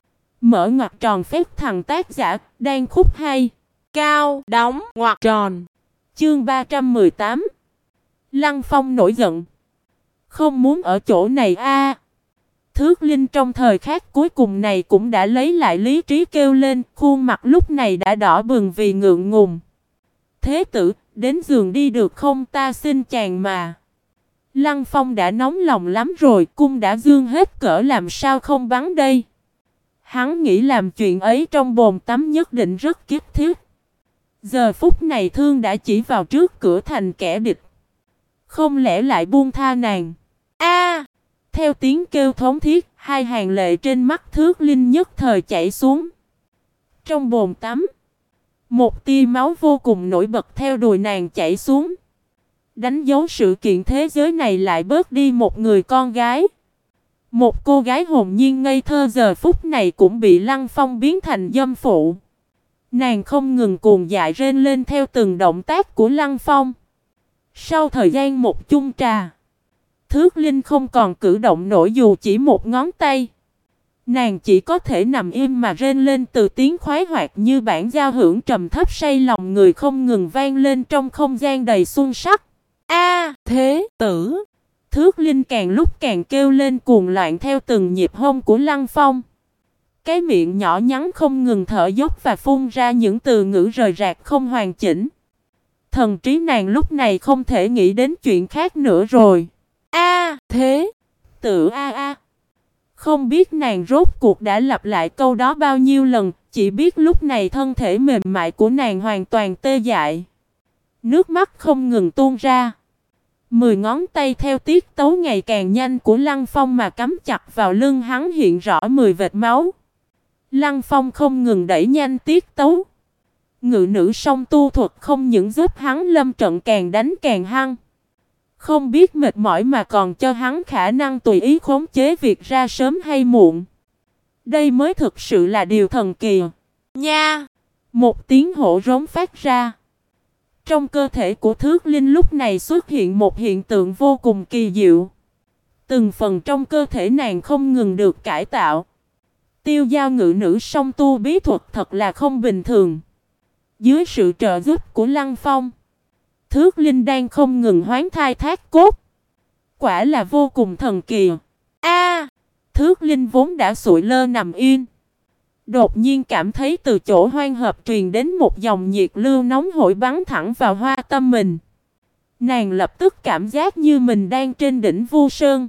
Mở ngoặc tròn phép thằng tác giả đang khúc hay. Cao, đóng, ngoặc tròn. Chương 318. Lăng Phong nổi giận. Không muốn ở chỗ này a. Thước Linh trong thời khắc cuối cùng này cũng đã lấy lại lý trí kêu lên, khuôn mặt lúc này đã đỏ bừng vì ngượng ngùng. Thế tử, đến giường đi được không, ta xin chàng mà. Lăng Phong đã nóng lòng lắm rồi, cung đã dương hết cỡ làm sao không bắn đây. Hắn nghĩ làm chuyện ấy trong bồn tắm nhất định rất kiếp thiết. Giờ phút này thương đã chỉ vào trước cửa thành kẻ địch. Không lẽ lại buông tha nàng. A! Theo tiếng kêu thống thiết, hai hàng lệ trên mắt Thước Linh nhất thời chảy xuống. Trong bồn tắm, một tia máu vô cùng nổi bật theo đùi nàng chảy xuống. Đánh dấu sự kiện thế giới này lại bớt đi một người con gái. Một cô gái hồn nhiên ngây thơ giờ phút này cũng bị Lăng Phong biến thành dâm phụ. Nàng không ngừng cuồng dại rên lên theo từng động tác của Lăng Phong. Sau thời gian một chung trà, Thước Linh không còn cử động nổi dù chỉ một ngón tay. Nàng chỉ có thể nằm im mà rên lên từ tiếng khoái hoạt như bản giao hưởng trầm thấp say lòng người không ngừng vang lên trong không gian đầy xuân sắc. A, thế tử! Thước Linh càng lúc càng kêu lên cuồng loạn theo từng nhịp hôn của Lăng Phong. Cái miệng nhỏ nhắn không ngừng thở dốc và phun ra những từ ngữ rời rạc không hoàn chỉnh. Thần trí nàng lúc này không thể nghĩ đến chuyện khác nữa rồi. A, thế tử a. Không biết nàng rốt cuộc đã lặp lại câu đó bao nhiêu lần, chỉ biết lúc này thân thể mềm mại của nàng hoàn toàn tê dại. Nước mắt không ngừng tuôn ra. 10 ngón tay theo tiết tấu ngày càng nhanh của Lăng Phong mà cắm chặt vào lưng hắn hiện rõ 10 vệt máu. Lăng Phong không ngừng đẩy nhanh tiết tấu. Ngự nữ song tu thuật không những giúp hắn lâm trận càng đánh càng hăng. Không biết mệt mỏi mà còn cho hắn khả năng tùy ý khống chế việc ra sớm hay muộn. Đây mới thực sự là điều thần kỳ. Nha! Một tiếng hổ rống phát ra. Trong cơ thể của Thước Linh lúc này xuất hiện một hiện tượng vô cùng kỳ diệu. Từng phần trong cơ thể nàng không ngừng được cải tạo. Tiêu giao ngự nữ song tu bí thuật thật là không bình thường. Dưới sự trợ giúp của Lăng Phong, Thước Linh đang không ngừng hoán thai thác cốt. Quả là vô cùng thần kỳ. A! Thước Linh vốn đã sụi lơ nằm yên. Đột nhiên cảm thấy từ chỗ hoang hợp truyền đến một dòng nhiệt lưu nóng hổi bắn thẳng vào hoa tâm mình. Nàng lập tức cảm giác như mình đang trên đỉnh Vu Sơn.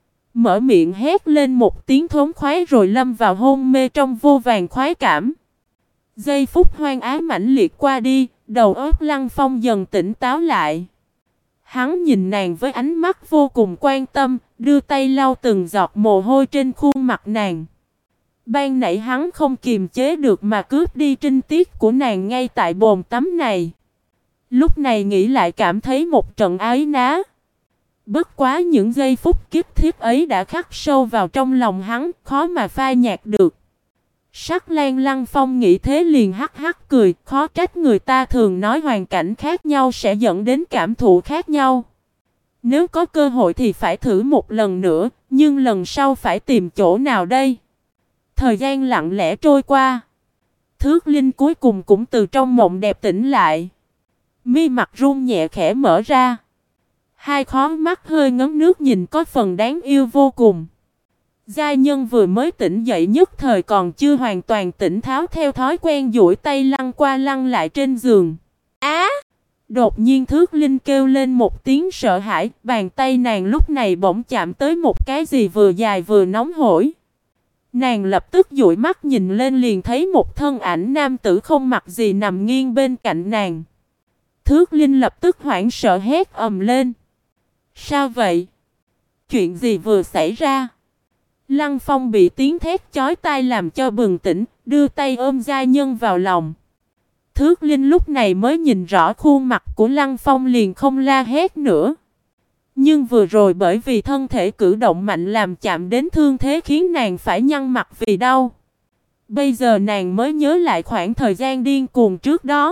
Mở miệng hét lên một tiếng thống khoái rồi lâm vào hôn mê trong vô vàn khoái cảm. Giây phút hoang ái mãnh liệt qua đi, đầu óc Lăng Phong dần tỉnh táo lại. Hắn nhìn nàng với ánh mắt vô cùng quan tâm, đưa tay lau từng giọt mồ hôi trên khuôn mặt nàng. Ban nãy hắn không kiềm chế được mà cướp đi trinh tiết của nàng ngay tại bồn tắm này. Lúc này nghĩ lại cảm thấy một trận ái ná. Bất quá những giây phút kiếp thiết ấy đã khắc sâu vào trong lòng hắn, khó mà phai nhạt được. Sắc Lan Lăng Phong nghĩ thế liền hắc hắc cười, khó trách người ta thường nói hoàn cảnh khác nhau sẽ dẫn đến cảm thụ khác nhau. Nếu có cơ hội thì phải thử một lần nữa, nhưng lần sau phải tìm chỗ nào đây? Thời gian lặng lẽ trôi qua. Thước Linh cuối cùng cũng từ trong mộng đẹp tỉnh lại. Mi mặt run nhẹ khẽ mở ra. Hai khóe mắt hơi ngấn nước nhìn có phần đáng yêu vô cùng. Giai nhân vừa mới tỉnh dậy nhất thời còn chưa hoàn toàn tỉnh tháo theo thói quen duỗi tay lăn qua lăn lại trên giường. Á! Đột nhiên Thước Linh kêu lên một tiếng sợ hãi, bàn tay nàng lúc này bỗng chạm tới một cái gì vừa dài vừa nóng hổi. Nàng lập tức dụi mắt nhìn lên liền thấy một thân ảnh nam tử không mặc gì nằm nghiêng bên cạnh nàng. Thước Linh lập tức hoảng sợ hét ầm lên. Sao vậy? Chuyện gì vừa xảy ra? Lăng Phong bị tiếng thét chói tai làm cho bừng tỉnh, đưa tay ôm giai nhân vào lòng. Thước Linh lúc này mới nhìn rõ khuôn mặt của Lăng Phong liền không la hét nữa. Nhưng vừa rồi bởi vì thân thể cử động mạnh làm chạm đến thương thế khiến nàng phải nhăn mặt vì đau. Bây giờ nàng mới nhớ lại khoảng thời gian điên cuồng trước đó.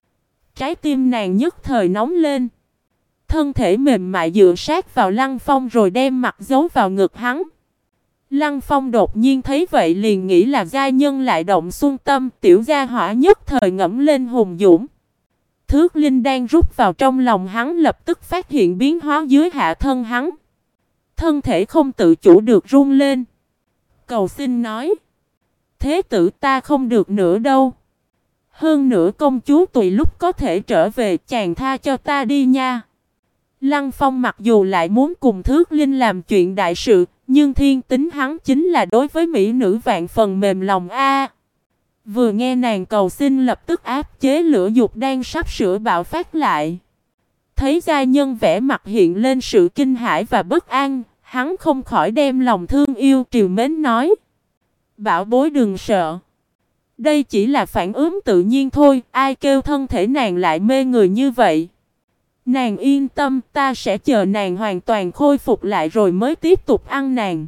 Trái tim nàng nhất thời nóng lên. Thân thể mềm mại dựa sát vào Lăng Phong rồi đem mặt giấu vào ngực hắn. Lăng Phong đột nhiên thấy vậy liền nghĩ là giai nhân lại động xuân tâm, tiểu gia hỏa nhất thời ngẫm lên hùng dũng. Thước Linh đang rút vào trong lòng hắn lập tức phát hiện biến hóa dưới hạ thân hắn. Thân thể không tự chủ được run lên. Cầu xin nói. Thế tử ta không được nữa đâu. Hơn nữa công chúa tùy lúc có thể trở về, chàng tha cho ta đi nha. Lăng Phong mặc dù lại muốn cùng Thước Linh làm chuyện đại sự, nhưng thiên tính hắn chính là đối với mỹ nữ vạn phần mềm lòng a. Vừa nghe nàng cầu xin lập tức áp chế lửa dục đang sắp sửa bạo phát lại. Thấy giai nhân vẻ mặt hiện lên sự kinh hãi và bất an, hắn không khỏi đem lòng thương yêu trìu mến nói. Bảo bối đừng sợ. Đây chỉ là phản ứng tự nhiên thôi, ai kêu thân thể nàng lại mê người như vậy. Nàng yên tâm, ta sẽ chờ nàng hoàn toàn khôi phục lại rồi mới tiếp tục ăn nàng.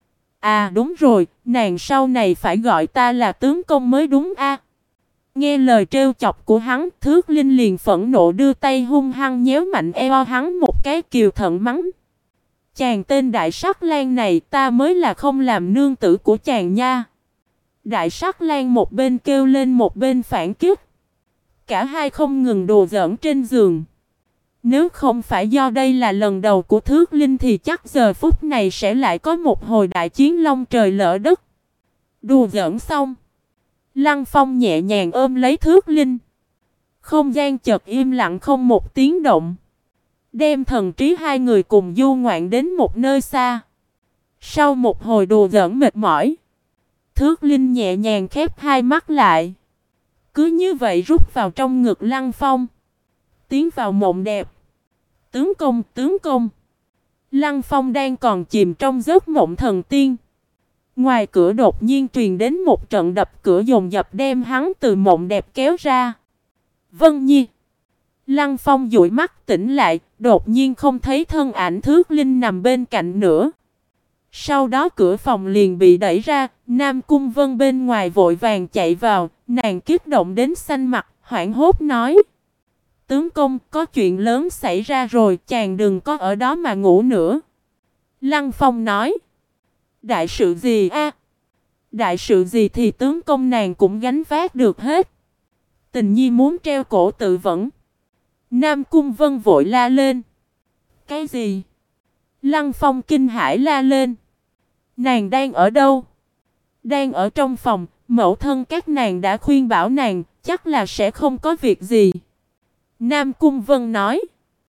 À đúng rồi, nàng sau này phải gọi ta là tướng công mới đúng a. Nghe lời trêu chọc của hắn, Thước Linh liền phẫn nộ đưa tay hung hăng nhéo mạnh eo hắn một cái kiều thận mắng. Chàng tên Đại Sắc Lan này ta mới là không làm nương tử của chàng nha. Đại Sắc Lan một bên kêu lên một bên phản kích. Cả hai không ngừng đùa giỡn trên giường. Nếu không phải do đây là lần đầu của Thước Linh thì chắc giờ phút này sẽ lại có một hồi đại chiến long trời lỡ đất. Đùa giỡn xong, Lăng Phong nhẹ nhàng ôm lấy Thước Linh. Không gian chợt im lặng không một tiếng động. Đem thần trí hai người cùng du ngoạn đến một nơi xa. Sau một hồi đùa giỡn mệt mỏi, Thước Linh nhẹ nhàng khép hai mắt lại. Cứ như vậy rút vào trong ngực Lăng Phong. Tiến vào mộng đẹp. Tướng công, tướng công. Lăng Phong đang còn chìm trong giấc mộng thần tiên. Ngoài cửa đột nhiên truyền đến một trận đập cửa dồn dập đem hắn từ mộng đẹp kéo ra. Vân Nhi. Lăng Phong dụi mắt tỉnh lại, đột nhiên không thấy thân ảnh Thước Linh nằm bên cạnh nữa. Sau đó cửa phòng liền bị đẩy ra, Nam Cung Vân bên ngoài vội vàng chạy vào, nàng kích động đến xanh mặt, hoảng hốt nói. Tướng công, có chuyện lớn xảy ra rồi, chàng đừng có ở đó mà ngủ nữa. Lăng Phong nói. Đại sự gì a? Đại sự gì thì tướng công nàng cũng gánh vác được hết. Tình nhi muốn treo cổ tự vẫn. Nam Cung Vân vội la lên. Cái gì? Lăng Phong kinh hãi la lên. Nàng đang ở đâu? Đang ở trong phòng, Mẫu thân các nàng đã khuyên bảo nàng, chắc là sẽ không có việc gì. Nam Cung Vân nói.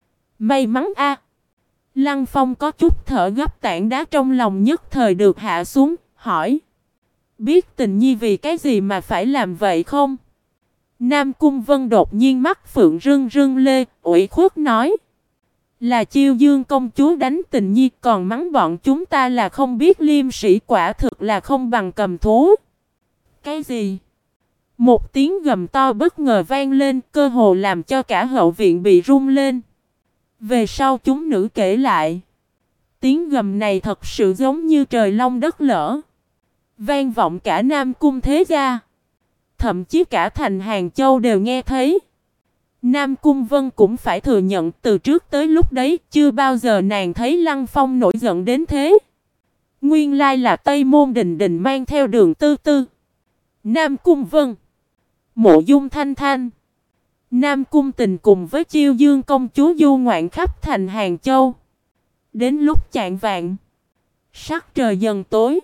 May mắn a. Lăng Phong có chút thở gấp, tảng đá trong lòng nhất thời được hạ xuống, hỏi. Biết Tình Nhi vì cái gì mà phải làm vậy không? Nam Cung Vân đột nhiên mắt phượng rưng rưng lê, ủy khuất nói. Là Chiêu Dương công chúa đánh Tình Nhi, còn mắng bọn chúng ta là không biết liêm sĩ, quả thực là không bằng cầm thú. Cái gì? Một tiếng gầm to bất ngờ vang lên, cơ hồ làm cho cả hậu viện bị rung lên. Về sau chúng nữ kể lại. Tiếng gầm này thật sự giống như trời long đất lở. Vang vọng cả Nam Cung thế gia. Thậm chí cả thành Hàng Châu đều nghe thấy. Nam Cung Vân cũng phải thừa nhận, từ trước tới lúc đấy chưa bao giờ nàng thấy Lăng Phong nổi giận đến thế. Nguyên lai là Tây Môn Đình Đình mang theo Đường Tư Tư, Nam Cung Vân, Mộ Dung Thanh Thanh, Nam Cung Tình cùng với Chiêu Dương công chúa du ngoạn khắp thành Hàng Châu. Đến lúc chạng vạng, sắc trời dần tối,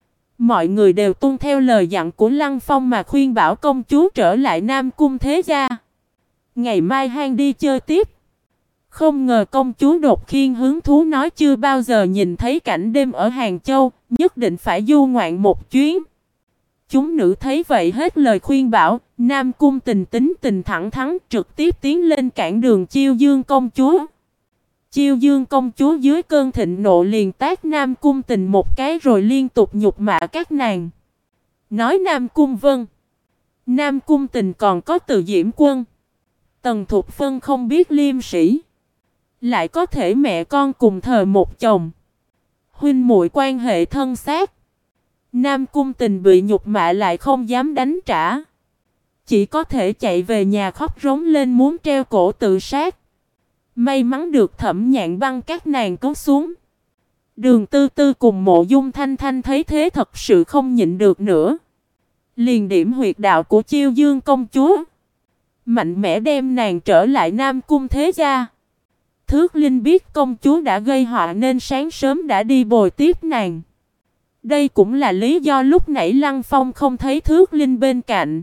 mọi người đều tuân theo lời dặn của Lăng Phong mà khuyên bảo công chúa trở lại Nam Cung thế gia. Ngày mai hang đi chơi tiếp. Không ngờ công chúa đột khiên hứng thú nói chưa bao giờ nhìn thấy cảnh đêm ở Hàng Châu, nhất định phải du ngoạn một chuyến. Chúng nữ thấy vậy hết lời khuyên bảo, Nam Cung Tình tính tình thẳng thắn trực tiếp tiến lên cản đường Chiêu Dương công chúa. Chiêu Dương công chúa dưới cơn thịnh nộ liền tát Nam Cung Tình một cái rồi liên tục nhục mạ các nàng. Nói Nam Cung Vân, Nam Cung Tình còn có Từ Diễm Quân, Tần Thục Phân không biết liêm sĩ, lại có thể mẹ con cùng thờ một chồng, huynh muội quan hệ thân xác. Nam Cung Tình bị nhục mạ lại không dám đánh trả, chỉ có thể chạy về nhà khóc rống lên muốn treo cổ tự sát. May mắn được Thẩm Nhạn Băng các nàng cứu xuống. Đường Tư Tư cùng Mộ Dung Thanh Thanh thấy thế thật sự không nhịn được nữa, liền điểm huyệt đạo của Chiêu Dương công chúa, mạnh mẽ đem nàng trở lại Nam Cung thế gia. Thước Linh biết công chúa đã gây họa nên sáng sớm đã đi bồi tiếp nàng. Đây cũng là lý do lúc nãy Lăng Phong không thấy Thước Linh bên cạnh.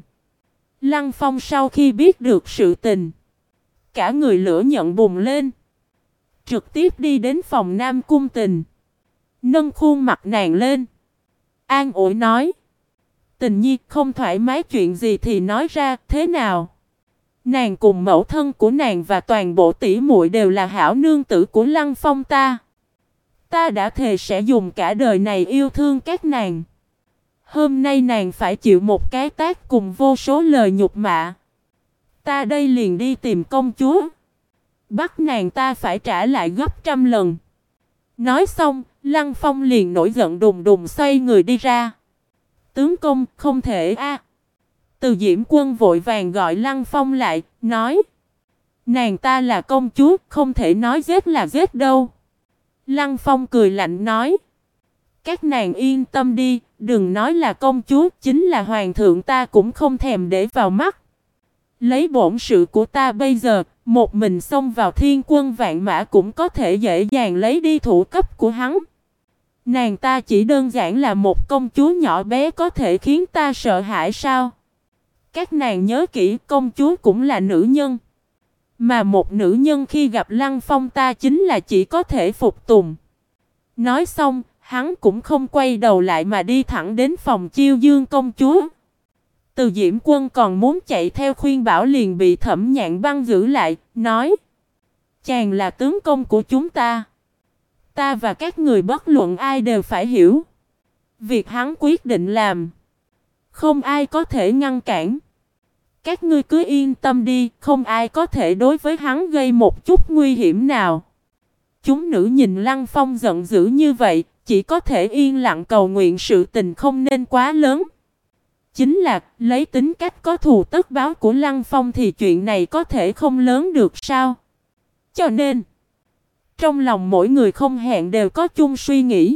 Lăng Phong sau khi biết được sự tình, cả người lửa giận bùng lên, trực tiếp đi đến phòng Nam Cung Tình, nâng khuôn mặt nàng lên, an ủi nói. Tình Nhi, không thoải mái chuyện gì thì nói ra, thế nào? Nàng cùng mẫu thân của nàng và toàn bộ tỷ muội đều là hảo nương tử của Lăng Phong ta. Ta đã thề sẽ dùng cả đời này yêu thương các nàng. Hôm nay nàng phải chịu một cái tát cùng vô số lời nhục mạ. Ta đây liền đi tìm công chúa, bắt nàng ta phải trả lại gấp 100 lần. Nói xong, Lăng Phong liền nổi giận đùng đùng xoay người đi ra. Tướng công, không thể a. Từ Diễm Quân vội vàng gọi Lăng Phong lại, nói. Nàng ta là công chúa, không thể nói giết là giết đâu. Lăng Phong cười lạnh nói. Các nàng yên tâm đi, đừng nói là công chúa, chính là hoàng thượng ta cũng không thèm để vào mắt. Lấy bổn sự của ta bây giờ, một mình xông vào thiên quân vạn mã cũng có thể dễ dàng lấy đi thủ cấp của hắn. Nàng ta chỉ đơn giản là một công chúa nhỏ bé có thể khiến ta sợ hãi sao? Các nàng nhớ kỹ, công chúa cũng là nữ nhân. Mà một nữ nhân khi gặp Lăng Phong ta chính là chỉ có thể phục tùng. Nói xong, hắn cũng không quay đầu lại mà đi thẳng đến phòng Chiêu Dương công chúa. Từ Diễm Quân còn muốn chạy theo khuyên bảo liền bị Thẩm Nhạn Băng giữ lại, nói. Chàng là tướng công của chúng ta. Ta và các người bất luận ai đều phải hiểu. Việc hắn quyết định làm, không ai có thể ngăn cản. Các ngươi cứ yên tâm đi, không ai có thể đối với hắn gây một chút nguy hiểm nào. Chúng nữ nhìn Lăng Phong giận dữ như vậy, chỉ có thể yên lặng cầu nguyện sự tình không nên quá lớn. Chính là, lấy tính cách có thù tất báo của Lăng Phong thì chuyện này có thể không lớn được sao? Cho nên, trong lòng mỗi người không hẹn đều có chung suy nghĩ.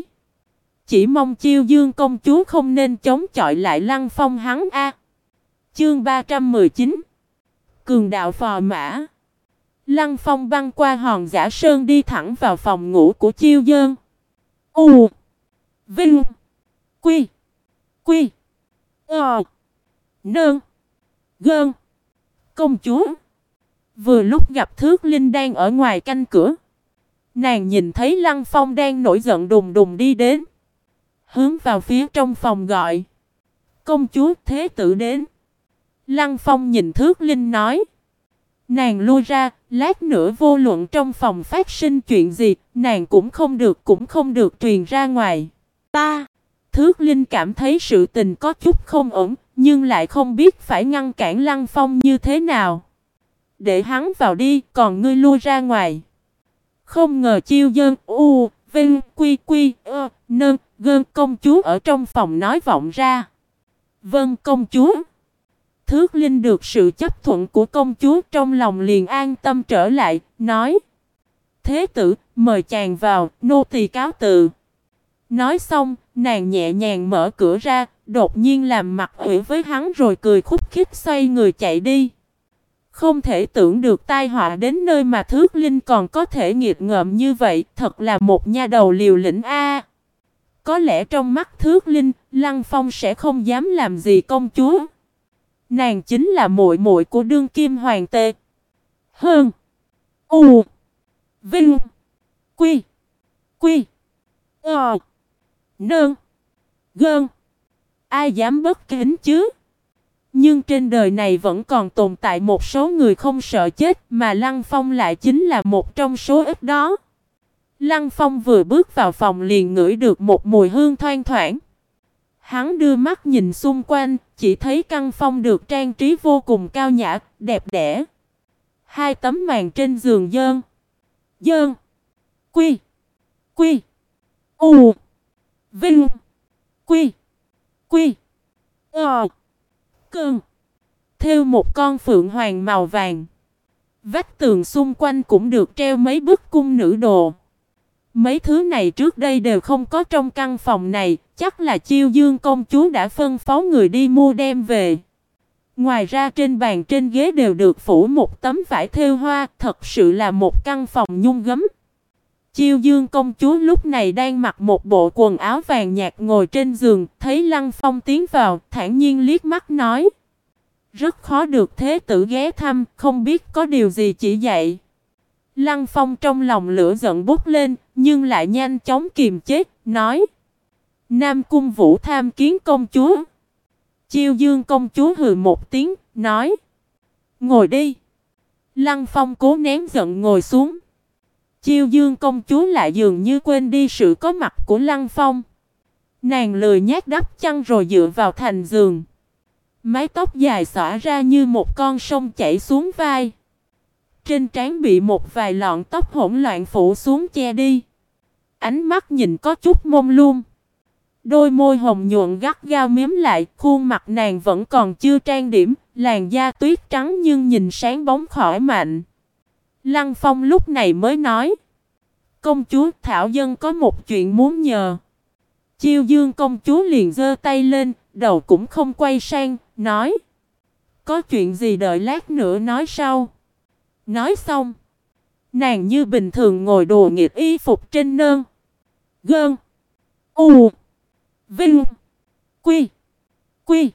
Chỉ mong Chiêu Dương công chúa không nên chống chọi lại Lăng Phong hắn a. Chương 319 Cường đạo phò mã. Lăng Phong băng qua hòn Giả Sơn đi thẳng vào phòng ngủ của Chiêu Dương. U Vinh Quy Quy Ờ. Nương. Gơn. Công chúa. Vừa lúc gặp Thước Linh đang ở ngoài canh cửa. Nàng nhìn thấy Lăng Phong đang nổi giận đùng đùng đi đến. Hướng vào phía trong phòng gọi. Công chúa thế tử đến. Lăng Phong nhìn Thước Linh nói. Nàng lui ra, lát nữa vô luận trong phòng phát sinh chuyện gì, nàng cũng không được truyền ra ngoài. Ta. Thước Linh cảm thấy sự tình có chút không ổn, nhưng lại không biết phải ngăn cản Lăng Phong như thế nào. Để hắn vào đi, còn ngươi lui ra ngoài. Không ngờ Chiêu Dơn Vinh Quy Quy Nơn Gơn công chúa ở trong phòng nói vọng ra. Vâng công chúa. Thước Linh được sự chấp thuận của công chúa trong lòng liền an tâm trở lại, nói. Thế tử, mời chàng vào, nô tỳ cáo từ. Nói xong, nàng nhẹ nhàng mở cửa ra, đột nhiên làm mặt ủy với hắn rồi cười khúc khích xoay người chạy đi. Không thể tưởng được tai họa đến nơi mà Thước Linh còn có thể nghiệt ngợm như vậy, thật là một nha đầu liều lĩnh a. Có lẽ trong mắt Thước Linh, Lăng Phong sẽ không dám làm gì công chúa. Nàng chính là muội muội của đương kim hoàng tê. Hơn. Vinh. Quy. Quy. Nơn. Gơn. Ai dám bất kính chứ? Nhưng trên đời này vẫn còn tồn tại một số người không sợ chết, mà Lăng Phong lại chính là một trong số ít đó. Lăng Phong vừa bước vào phòng liền ngửi được một mùi hương thoang thoảng. Hắn đưa mắt nhìn xung quanh, chỉ thấy căn phòng được trang trí vô cùng cao nhã, đẹp đẽ. Hai tấm màn trên giường Dơn. Quy. Quy. Vinh. Quy. Quy. Cơn. Thêu một con phượng hoàng màu vàng. Vách tường xung quanh cũng được treo mấy bức cung nữ đồ. Mấy thứ này trước đây đều không có trong căn phòng này, chắc là Chiêu Dương công chúa đã phân phó người đi mua đem về. Ngoài ra trên bàn trên ghế đều được phủ một tấm vải thêu hoa, thật sự là một căn phòng nhung gấm. Chiêu Dương công chúa lúc này đang mặc một bộ quần áo vàng nhạt ngồi trên giường, thấy Lăng Phong tiến vào, thản nhiên liếc mắt nói. Rất khó được thế tử ghé thăm, không biết có điều gì chỉ dạy. Lăng Phong trong lòng lửa giận bốc lên, nhưng lại nhanh chóng kiềm chế, nói. Nam Cung Vũ tham kiến công chúa. Chiêu Dương công chúa hừ một tiếng, nói. Ngồi đi. Lăng Phong cố nén giận ngồi xuống. Chiêu Dương công chúa lại dường như quên đi sự có mặt của Lăng Phong. Nàng lười nhác đắp chăn rồi dựa vào thành giường. Mái tóc dài xõa ra như một con sông chảy xuống vai. Trên trán bị một vài lọn tóc hỗn loạn phủ xuống che đi. Ánh mắt nhìn có chút mông lung. Đôi môi hồng nhuận gắt gao miếm lại, khuôn mặt nàng vẫn còn chưa trang điểm, làn da tuyết trắng nhưng nhìn sáng bóng khỏi mạnh. Lăng Phong lúc này mới nói. Công chúa Thảo Dân có một chuyện muốn nhờ. Chiêu Dương công chúa liền giơ tay lên, đầu cũng không quay sang, nói. Có chuyện gì đợi lát nữa nói sau. Nói xong. Nàng như bình thường ngồi đùa nghịch y phục trên nơn. Gơn. Vinh. Quy. Quy.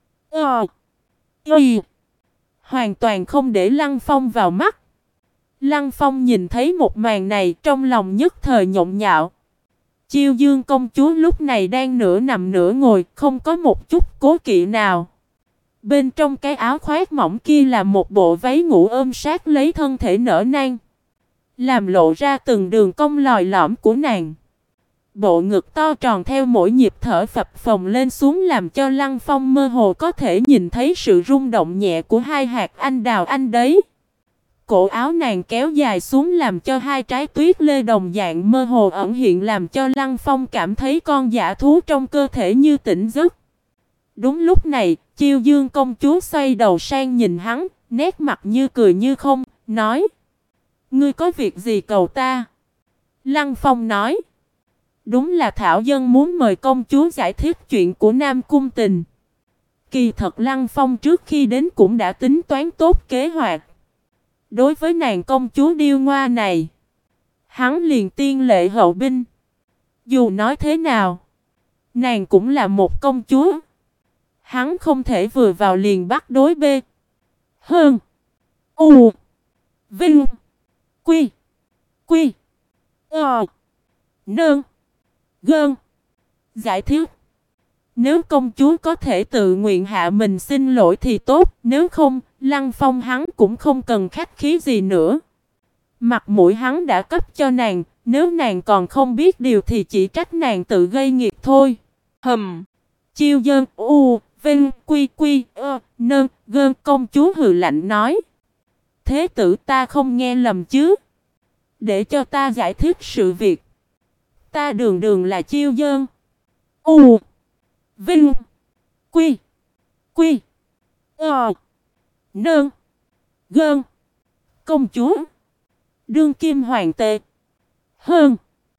Y. Hoàn toàn không để Lăng Phong vào mắt. Lăng Phong nhìn thấy một màn này trong lòng nhất thời nhộn nhạo. Chiêu Dương công chúa lúc này đang nửa nằm nửa ngồi, không có một chút cố kỵ nào. Bên trong cái áo khoác mỏng kia là một bộ váy ngủ ôm sát lấy thân thể nở nang, làm lộ ra từng đường cong lồi lõm của nàng. Bộ ngực to tròn theo mỗi nhịp thở phập phồng lên xuống làm cho Lăng Phong mơ hồ có thể nhìn thấy sự rung động nhẹ của hai hạt anh đào anh đấy. Cổ áo nàng kéo dài xuống làm cho hai trái tuyết lê đồng dạng mơ hồ ẩn hiện làm cho Lăng Phong cảm thấy con dã thú trong cơ thể như tỉnh giấc. Đúng lúc này, Chiêu Dương công chúa xoay đầu sang nhìn hắn, nét mặt như cười như không, nói. Ngươi có việc gì cầu ta? Lăng Phong nói. Đúng là Thảo Dân muốn mời công chúa giải thích chuyện của Nam Cung Tình. Kỳ thật Lăng Phong trước khi đến cũng đã tính toán tốt kế hoạch. Đối với nàng công chúa điêu ngoa này, hắn liền tiên lệ hậu binh. Dù nói thế nào, nàng cũng là một công chúa. Hắn không thể vừa vào liền bắt đối B. Hơn. U. Vinh. Quy. Quy. Nương. Gơn. Giải thích. Nếu công chúa có thể tự nguyện hạ mình xin lỗi thì tốt, nếu không, Lăng Phong hắn cũng không cần khách khí gì nữa. Mặt mũi hắn đã cấp cho nàng, nếu nàng còn không biết điều thì chỉ trách nàng tự gây nghiệp thôi. Chiêu Dơn Vinh Quy Quy Nơn Gơn công chúa hừ lạnh nói. Thế tử ta không nghe lầm chứ? Để cho ta giải thích sự việc. Ta đường đường là Chiêu Dơn Vinh Quy Quy Nơn Gơn công chúa đương kim hoàng tệ Hơn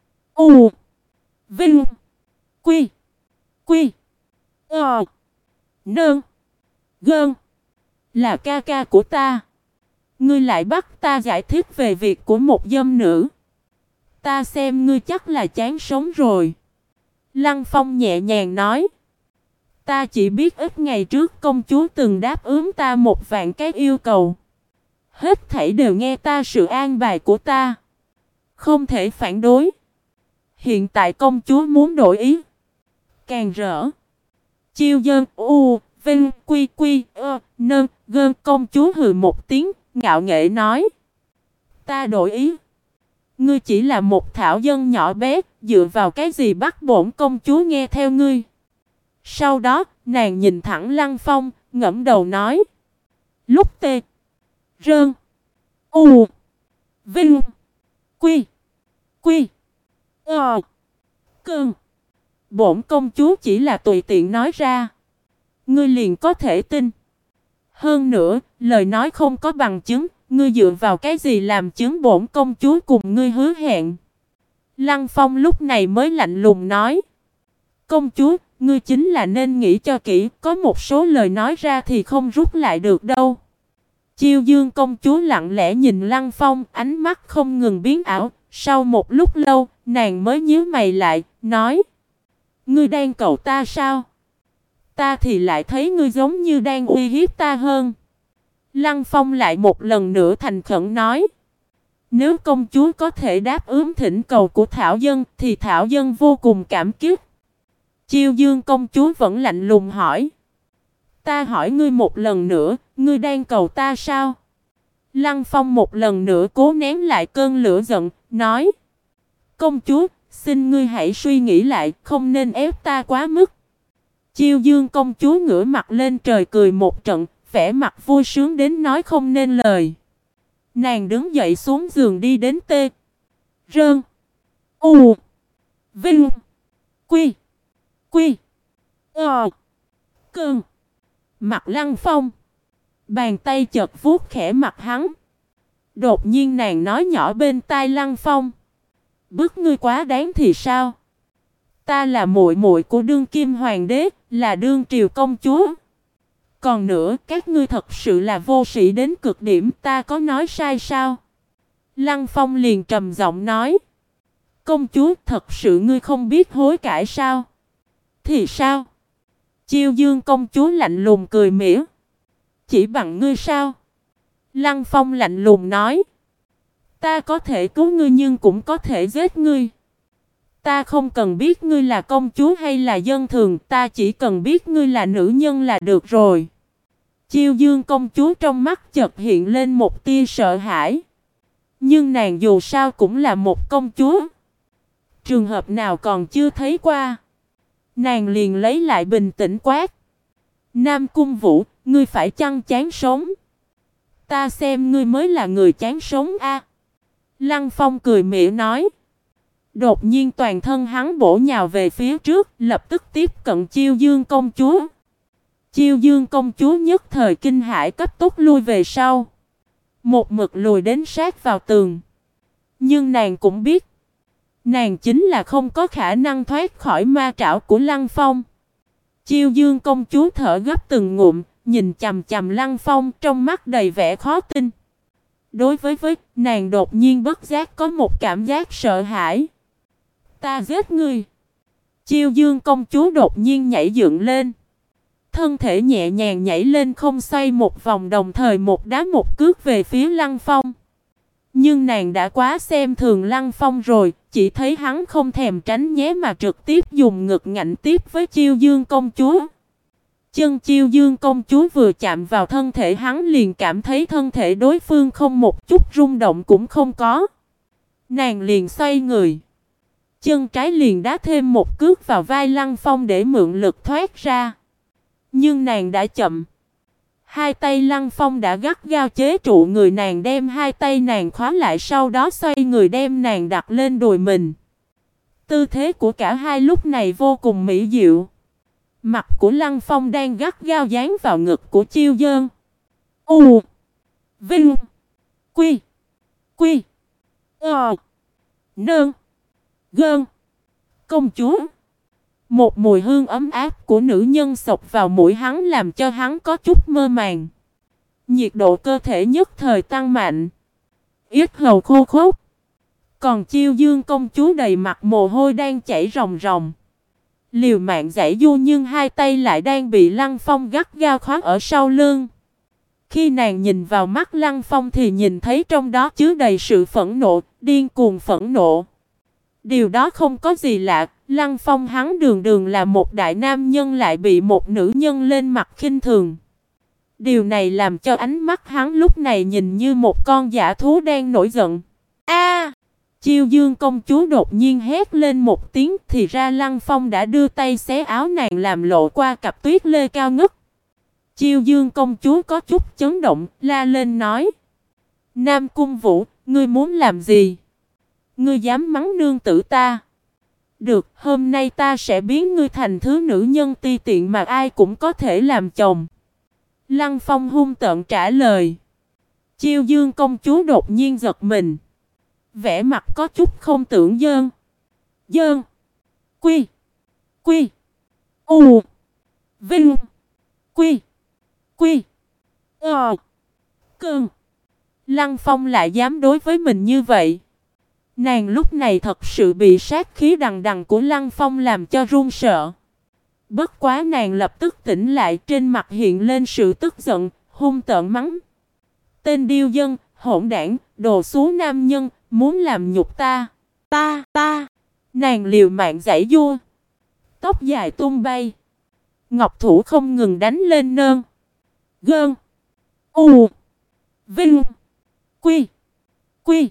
Vinh Quy Quy Nơn Gơn là ca ca của ta. Ngươi lại bắt ta giải thích về việc của một dâm nữ. Ta xem ngươi chắc là chán sống rồi. Lăng Phong nhẹ nhàng nói. Ta chỉ biết ít ngày trước công chúa từng đáp ứng ta 1.000 cái yêu cầu. Hết thảy đều nghe ta sự an bài của ta. Không thể phản đối. Hiện tại công chúa muốn đổi ý. Càng rỡ. Chiêu Dơn Vinh Quy Quy Nơn Gơn công chúa hừ một tiếng, ngạo nghễ nói. Ta đổi ý. Ngươi chỉ là một thảo dân nhỏ bé, dựa vào cái gì bắt bổn công chúa nghe theo ngươi? Sau đó, nàng nhìn thẳng Lăng Phong, ngẫm đầu nói. Lúc tê. Rơn. Vinh. Quy. Quy. Cơn. Bổn công chúa chỉ là tùy tiện nói ra. Ngươi liền có thể tin. Hơn nữa, lời nói không có bằng chứng. Ngươi dựa vào cái gì làm chứng bổn công chúa cùng ngươi hứa hẹn? Lăng Phong lúc này mới lạnh lùng nói. Công chúa, ngươi chính là nên nghĩ cho kỹ. Có một số lời nói ra thì không rút lại được đâu. Chiêu Dương công chúa lặng lẽ nhìn Lăng Phong, ánh mắt không ngừng biến ảo. Sau một lúc lâu, nàng mới nhíu mày lại, nói. Ngươi đang cầu ta sao? Ta thì lại thấy ngươi giống như đang uy hiếp ta hơn. Lăng Phong lại một lần nữa thành khẩn nói. Nếu công chúa có thể đáp ứng thỉnh cầu của Thảo Dân thì Thảo Dân vô cùng cảm kích. Chiêu Dương công chúa vẫn lạnh lùng hỏi. Ta hỏi ngươi một lần nữa, ngươi đang cầu ta sao? Lăng Phong một lần nữa cố nén lại cơn lửa giận, nói. Công chúa, xin ngươi hãy suy nghĩ lại, không nên ép ta quá mức. Chiêu Dương công chúa ngửa mặt lên trời cười một trận, vẻ mặt vui sướng đến nói không nên lời. Nàng đứng dậy xuống giường đi đến tê. Rơn. Vinh. Quy. Quy. Cơn. Mặt Lăng Phong. Bàn tay chợt vuốt khẽ mặt hắn. Đột nhiên nàng nói nhỏ bên tai Lăng Phong. Bức ngươi quá đáng thì sao? Ta là muội muội của đương kim hoàng đế, là đương triều công chúa. Còn nữa, các ngươi thật sự là vô sĩ đến cực điểm, ta có nói sai sao? Lăng Phong liền trầm giọng nói. Công chúa, thật sự ngươi không biết hối cải sao? Thì sao? Chiêu Dương công chúa lạnh lùng cười mỉa. Chỉ bằng ngươi sao? Lăng Phong lạnh lùng nói. Ta có thể cứu ngươi nhưng cũng có thể giết ngươi. Ta không cần biết ngươi là công chúa hay là dân thường, ta chỉ cần biết ngươi là nữ nhân là được rồi. Chiêu Dương công chúa trong mắt chợt hiện lên một tia sợ hãi. Nhưng nàng dù sao cũng là một công chúa. Trường hợp nào còn chưa thấy qua. Nàng liền lấy lại bình tĩnh quát. Nam Cung Vũ, ngươi phải chăng chán sống? Ta xem ngươi mới là người chán sống a. Lăng Phong cười mỉa nói. Đột nhiên toàn thân hắn bổ nhào về phía trước, lập tức tiếp cận Chiêu Dương công chúa. Chiêu Dương công chúa nhất thời kinh hãi cấp tốc lui về sau. Một mực lùi đến sát vào tường. Nhưng nàng cũng biết. Nàng chính là không có khả năng thoát khỏi ma trảo của Lăng Phong. Chiêu Dương công chúa thở gấp từng ngụm, nhìn chằm chằm Lăng Phong trong mắt đầy vẻ khó tin. Đối với nàng đột nhiên bất giác có một cảm giác sợ hãi. Ta giết ngươi. Chiêu Dương công chúa đột nhiên nhảy dựng lên. Thân thể nhẹ nhàng nhảy lên không xoay một vòng, đồng thời một đá một cước về phía Lăng Phong. Nhưng nàng đã quá xem thường Lăng Phong rồi, chỉ thấy hắn không thèm tránh né mà trực tiếp dùng ngực ngạnh tiếp với Chiêu Dương công chúa. Chân Chiêu Dương công chúa vừa chạm vào thân thể hắn liền cảm thấy thân thể đối phương không một chút rung động cũng không có. Nàng liền xoay người. Chân trái liền đá thêm một cước vào vai Lăng Phong để mượn lực thoát ra. Nhưng nàng đã chậm. Hai tay Lăng Phong đã gắt gao chế trụ người nàng, đem hai tay nàng khóa lại, sau đó xoay người đem nàng đặt lên đùi mình. Tư thế của cả hai lúc này vô cùng mỹ diệu. Mặt của Lăng Phong đang gắt gao dán vào ngực của Chiêu Dương. U Vinh Quy Quy Nương Gơn. Công chúa. Một mùi hương ấm áp của nữ nhân xộc vào mũi hắn làm cho hắn có chút mơ màng. Nhiệt độ cơ thể nhất thời tăng mạnh. Yết hầu khô khốc. Còn Chiêu Dương công chúa đầy mặt mồ hôi đang chảy ròng ròng. Liều mạng giãy giụa nhưng hai tay lại đang bị Lăng Phong gắt gao khóa ở sau lưng. Khi nàng nhìn vào mắt Lăng Phong thì nhìn thấy trong đó chứa đầy sự phẫn nộ, điên cuồng phẫn nộ. Điều đó không có gì lạ, Lăng Phong hắn đường đường là một đại nam nhân lại bị một nữ nhân lên mặt khinh thường. Điều này làm cho ánh mắt hắn lúc này nhìn như một con dã thú đang nổi giận. A! Chiêu Dương công chúa đột nhiên hét lên một tiếng, thì ra Lăng Phong đã đưa tay xé áo nàng làm lộ qua cặp tuyết lê cao ngất. Chiêu Dương công chúa có chút chấn động, la lên nói: Nam Cung Vũ, ngươi muốn làm gì? Ngươi dám mắng nương tử ta? Được, hôm nay ta sẽ biến ngươi thành thứ nữ nhân ti tiện mà ai cũng có thể làm chồng. Lăng Phong hung tợn trả lời. Chiêu Dương công chúa đột nhiên giật mình. Vẻ mặt có chút không tưởng dơn. Dơn. Quy. Quy. U. Vinh. Quy. Quy. Cơn. Lăng Phong lại dám đối với mình như vậy. Nàng lúc này thật sự bị sát khí đằng đằng của Lăng Phong làm cho run sợ. Bất quá nàng lập tức tỉnh lại, trên mặt hiện lên sự tức giận, hung tợn mắng. Tên điêu dân, hỗn đảng, đồ xú nam nhân, muốn làm nhục ta. Ta. Nàng liều mạng giãy giụa. Tóc dài tung bay. Ngọc thủ không ngừng đánh lên nơn. Gơn. U. Vinh. Quy. Quy.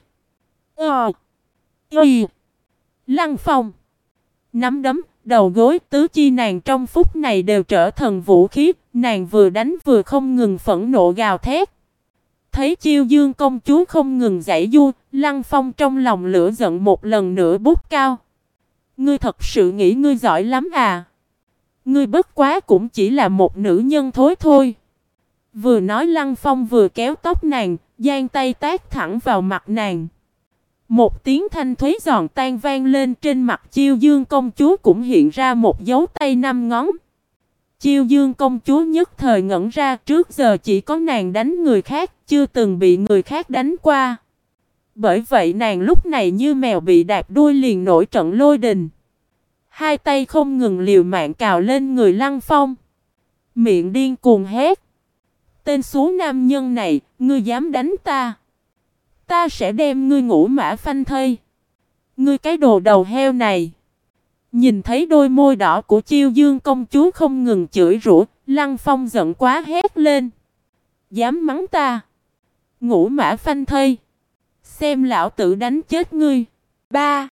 Lăng Phong. Nắm đấm, đầu gối, tứ chi nàng trong phút này đều trở thành vũ khí. Nàng vừa đánh vừa không ngừng phẫn nộ gào thét. Thấy Chiêu Dương công chúa không ngừng giãy giụa, Lăng Phong trong lòng lửa giận một lần nữa bút cao. Ngươi thật sự nghĩ ngươi giỏi lắm à? Ngươi bất quá cũng chỉ là một nữ nhân thối thôi. Vừa nói Lăng Phong vừa kéo tóc nàng, giang tay tát thẳng vào mặt nàng. Một tiếng thanh thúy giòn tan vang lên, trên mặt Chiêu Dương công chúa cũng hiện ra một dấu tay 5 ngón. Chiêu Dương công chúa nhất thời ngẩn ra, trước giờ chỉ có nàng đánh người khác, chưa từng bị người khác đánh qua. Bởi vậy nàng lúc này như mèo bị đạp đuôi liền nổi trận lôi đình. Hai tay không ngừng liều mạng cào lên người Lăng Phong. Miệng điên cuồng hét. Tên xú nam nhân này, ngươi dám đánh ta? Ta sẽ đem ngươi ngũ mã phanh thây. Ngươi cái đồ đầu heo này. Nhìn thấy đôi môi đỏ của Chiêu Dương công chúa không ngừng chửi rủa, Lăng Phong giận quá hét lên. Dám mắng ta? Ngũ mã phanh thây. Xem lão tử đánh chết ngươi. Ba.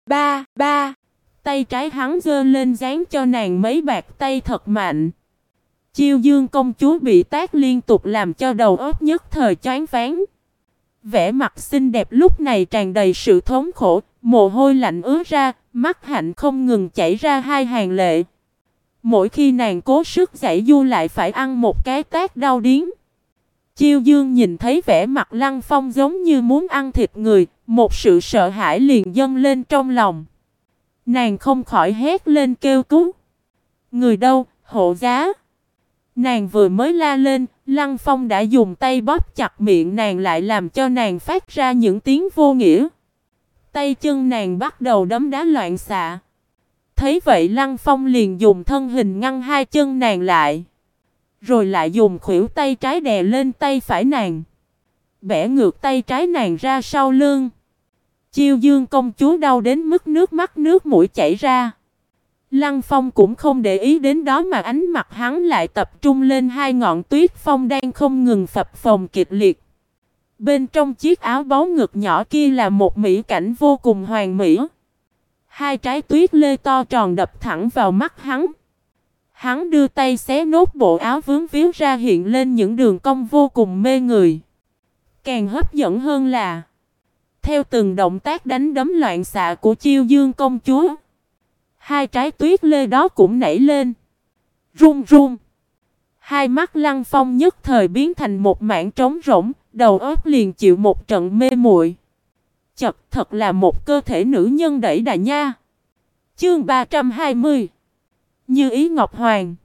Tay trái hắn giơ lên giáng cho nàng mấy bạt tay thật mạnh. Chiêu Dương công chúa bị tát liên tục làm cho đầu óc nhất thời choáng váng. Vẻ mặt xinh đẹp lúc này tràn đầy sự thống khổ, mồ hôi lạnh ứa ra, mắt hạnh không ngừng chảy ra hai hàng lệ. Mỗi khi nàng cố sức giãy giụa lại phải ăn một cái tát đau điếng. Chiêu Dương nhìn thấy vẻ mặt Lăng Phong giống như muốn ăn thịt người, một sự sợ hãi liền dâng lên trong lòng. Nàng không khỏi hét lên kêu cứu. Người đâu, hộ giá. Nàng vừa mới la lên, Lăng Phong đã dùng tay bóp chặt miệng nàng lại làm cho nàng phát ra những tiếng vô nghĩa. Tay chân nàng bắt đầu đấm đá loạn xạ. Thấy vậy Lăng Phong liền dùng thân hình ngăn hai chân nàng lại. Rồi lại dùng khuỷu tay trái đè lên tay phải nàng, bẻ ngược tay trái nàng ra sau lưng. Chiêu Dương công chúa đau đến mức nước mắt nước mũi chảy ra. Lăng Phong cũng không để ý đến đó mà ánh mặt hắn lại tập trung lên hai ngọn tuyết phong đang không ngừng phập phồng kịch liệt. Bên trong chiếc áo báu ngực nhỏ kia là một mỹ cảnh vô cùng hoàn mỹ. Hai trái tuyết lê to tròn đập thẳng vào mắt hắn. Hắn đưa tay xé nốt bộ áo vướng víu ra, hiện lên những đường cong vô cùng mê người. Càng hấp dẫn hơn là theo từng động tác đánh đấm loạn xạ của Chiêu Dương công chúa, hai trái tuyết lê đó cũng nảy lên, run run. Hai mắt Lăng Phong nhất thời biến thành một mảng trống rỗng, đầu óc liền chịu một trận mê muội. Chật, thật là một cơ thể nữ nhân đẩy đà nha. Chương 320. Như ý Ngọc Hoàng.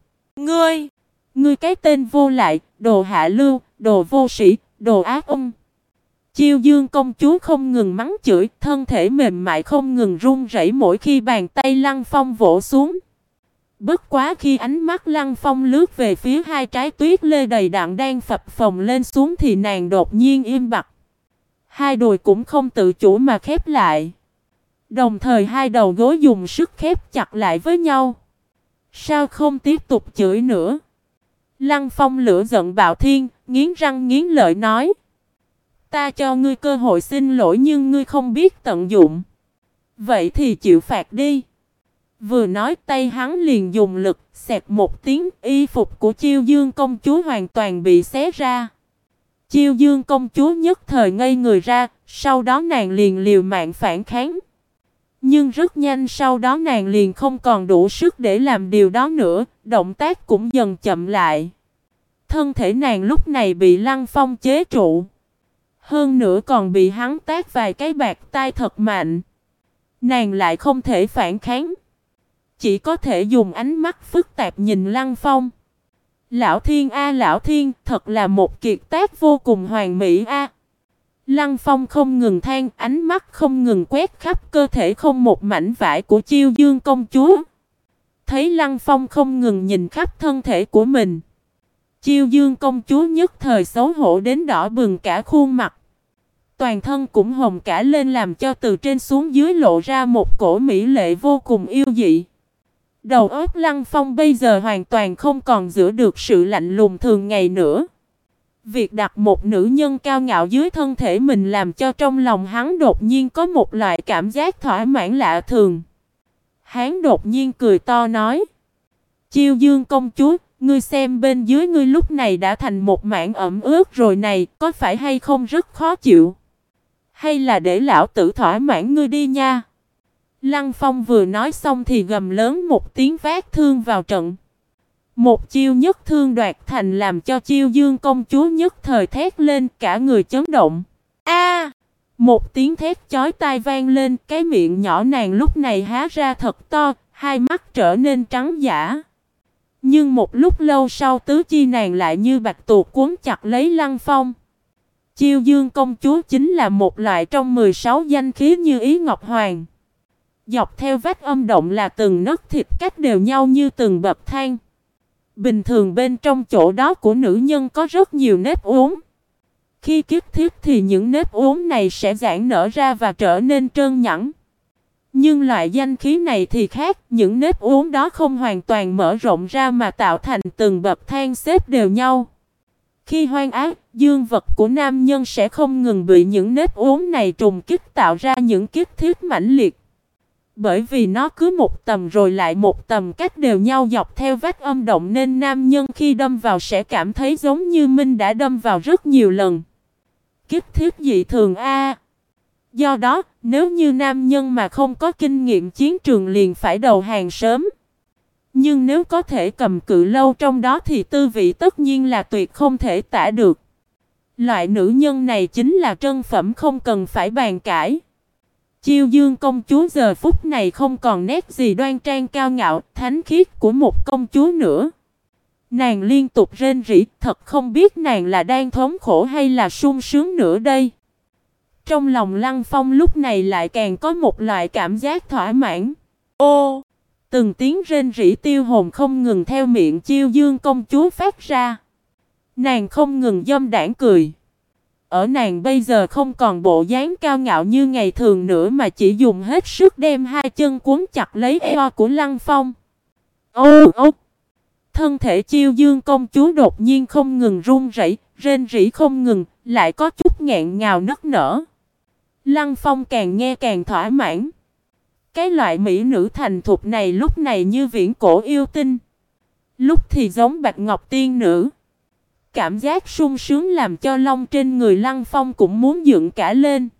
Ngươi cái tên vô lại, đồ hạ lưu, đồ vô sĩ, đồ ác ôn. Chiêu Dương công chúa không ngừng mắng chửi, thân thể mềm mại không ngừng run rẩy mỗi khi bàn tay Lăng Phong vỗ xuống. Bất quá khi ánh mắt Lăng Phong lướt về phía hai trái tuyết lê đầy đặn đang phập phồng lên xuống thì nàng đột nhiên im bặt. Hai đùi cũng không tự chủ mà khép lại. Đồng thời hai đầu gối dùng sức khép chặt lại với nhau. Sao không tiếp tục chửi nữa? Lăng Phong lửa giận bạo thiên, nghiến răng nghiến lợi nói. Ta cho ngươi cơ hội xin lỗi nhưng ngươi không biết tận dụng. Vậy thì chịu phạt đi. Vừa nói tay hắn liền dùng lực, xẹt một tiếng, y phục của Chiêu Dương công chúa hoàn toàn bị xé ra. Chiêu Dương công chúa nhất thời ngây người ra, sau đó nàng liền liều mạng phản kháng. Nhưng rất nhanh sau đó nàng liền không còn đủ sức để làm điều đó nữa, động tác cũng dần chậm lại. Thân thể nàng lúc này bị Lăng Phong chế trụ. Hơn nữa còn bị hắn tát vài cái bạt tai thật mạnh. Nàng lại không thể phản kháng. Chỉ có thể dùng ánh mắt phức tạp nhìn Lăng Phong. Lão Thiên a Lão Thiên, thật là một kiệt tác vô cùng hoàn mỹ a. Lăng Phong không ngừng than, ánh mắt không ngừng quét khắp cơ thể không một mảnh vải của Chiêu Dương công chúa. Thấy Lăng Phong không ngừng nhìn khắp thân thể của mình, Chiêu Dương công chúa nhất thời xấu hổ đến đỏ bừng cả khuôn mặt. Toàn thân cũng hồng cả lên làm cho từ trên xuống dưới lộ ra một cổ mỹ lệ vô cùng yêu dị. Đầu óc Lăng Phong bây giờ hoàn toàn không còn giữ được sự lạnh lùng thường ngày nữa. Việc đặt một nữ nhân cao ngạo dưới thân thể mình làm cho trong lòng hắn đột nhiên có một loại cảm giác thỏa mãn lạ thường. Hắn đột nhiên cười to nói. Chiêu Dương công chúa, ngươi xem bên dưới ngươi lúc này đã thành một mảng ẩm ướt rồi này, có phải hay không rất khó chịu? Hay là để lão tử thỏa mãn ngươi đi nha? Lăng Phong vừa nói xong thì gầm lớn một tiếng vác thương vào trận. Một chiêu nhất thương đoạt thành làm cho Chiêu Dương công chúa nhất thời thét lên, cả người chấn động. A! Một tiếng thét chói tai vang lên, cái miệng nhỏ nàng lúc này há ra thật to, hai mắt trở nên trắng dã. Nhưng một lúc lâu sau tứ chi nàng lại như bạch tuộc cuốn chặt lấy Lăng Phong. Chiêu Dương công chúa chính là một loại trong 16 danh khí như ý Ngọc Hoàng. Dọc theo vách âm động là từng nấc thịt cách đều nhau như từng bậc thang. Bình thường bên trong chỗ đó của nữ nhân có rất nhiều nếp uốn. Khi kiếp thiết thì những nếp uốn này sẽ giãn nở ra và trở nên trơn nhẵn. Nhưng loại danh khí này thì khác, những nếp uốn đó không hoàn toàn mở rộng ra mà tạo thành từng bậc thang xếp đều nhau. Khi hoang ác, dương vật của nam nhân sẽ không ngừng bị những nếp uốn này trùng kích tạo ra những kiếp thiết mãnh liệt. Bởi vì nó cứ một tầm rồi lại một tầm cách đều nhau dọc theo vách âm động nên nam nhân khi đâm vào sẽ cảm thấy giống như Minh đã đâm vào rất nhiều lần. Kiếp thiết dị thường a. Do đó, nếu như nam nhân mà không có kinh nghiệm chiến trường liền phải đầu hàng sớm. Nhưng nếu có thể cầm cự lâu trong đó thì tư vị tất nhiên là tuyệt không thể tả được. Loại nữ nhân này chính là trân phẩm không cần phải bàn cãi. Chiêu Dương công chúa giờ phút này không còn nét gì đoan trang cao ngạo, thánh khiết của một công chúa nữa. Nàng liên tục rên rỉ, thật không biết nàng là đang thống khổ hay là sung sướng nữa đây. Trong lòng Lăng Phong lúc này lại càng có một loại cảm giác thỏa mãn. Ô, Từng tiếng rên rỉ tiêu hồn không ngừng theo miệng Chiêu Dương công chúa phát ra. Nàng không ngừng dâm đãng cười. Ở nàng bây giờ không còn bộ dáng cao ngạo như ngày thường nữa mà chỉ dùng hết sức đem hai chân cuốn chặt lấy eo của Lăng Phong. Ô ô! Thân thể Chiêu Dương công chúa đột nhiên không ngừng run rẩy, rên rỉ không ngừng, lại có chút nghẹn ngào nức nở. Lăng Phong càng nghe càng thỏa mãn. Cái loại mỹ nữ thành thục này lúc này như viễn cổ yêu tinh, lúc thì giống bạch ngọc tiên nữ. Cảm giác sung sướng làm cho lông trên người Lăng Phong cũng muốn dựng cả lên.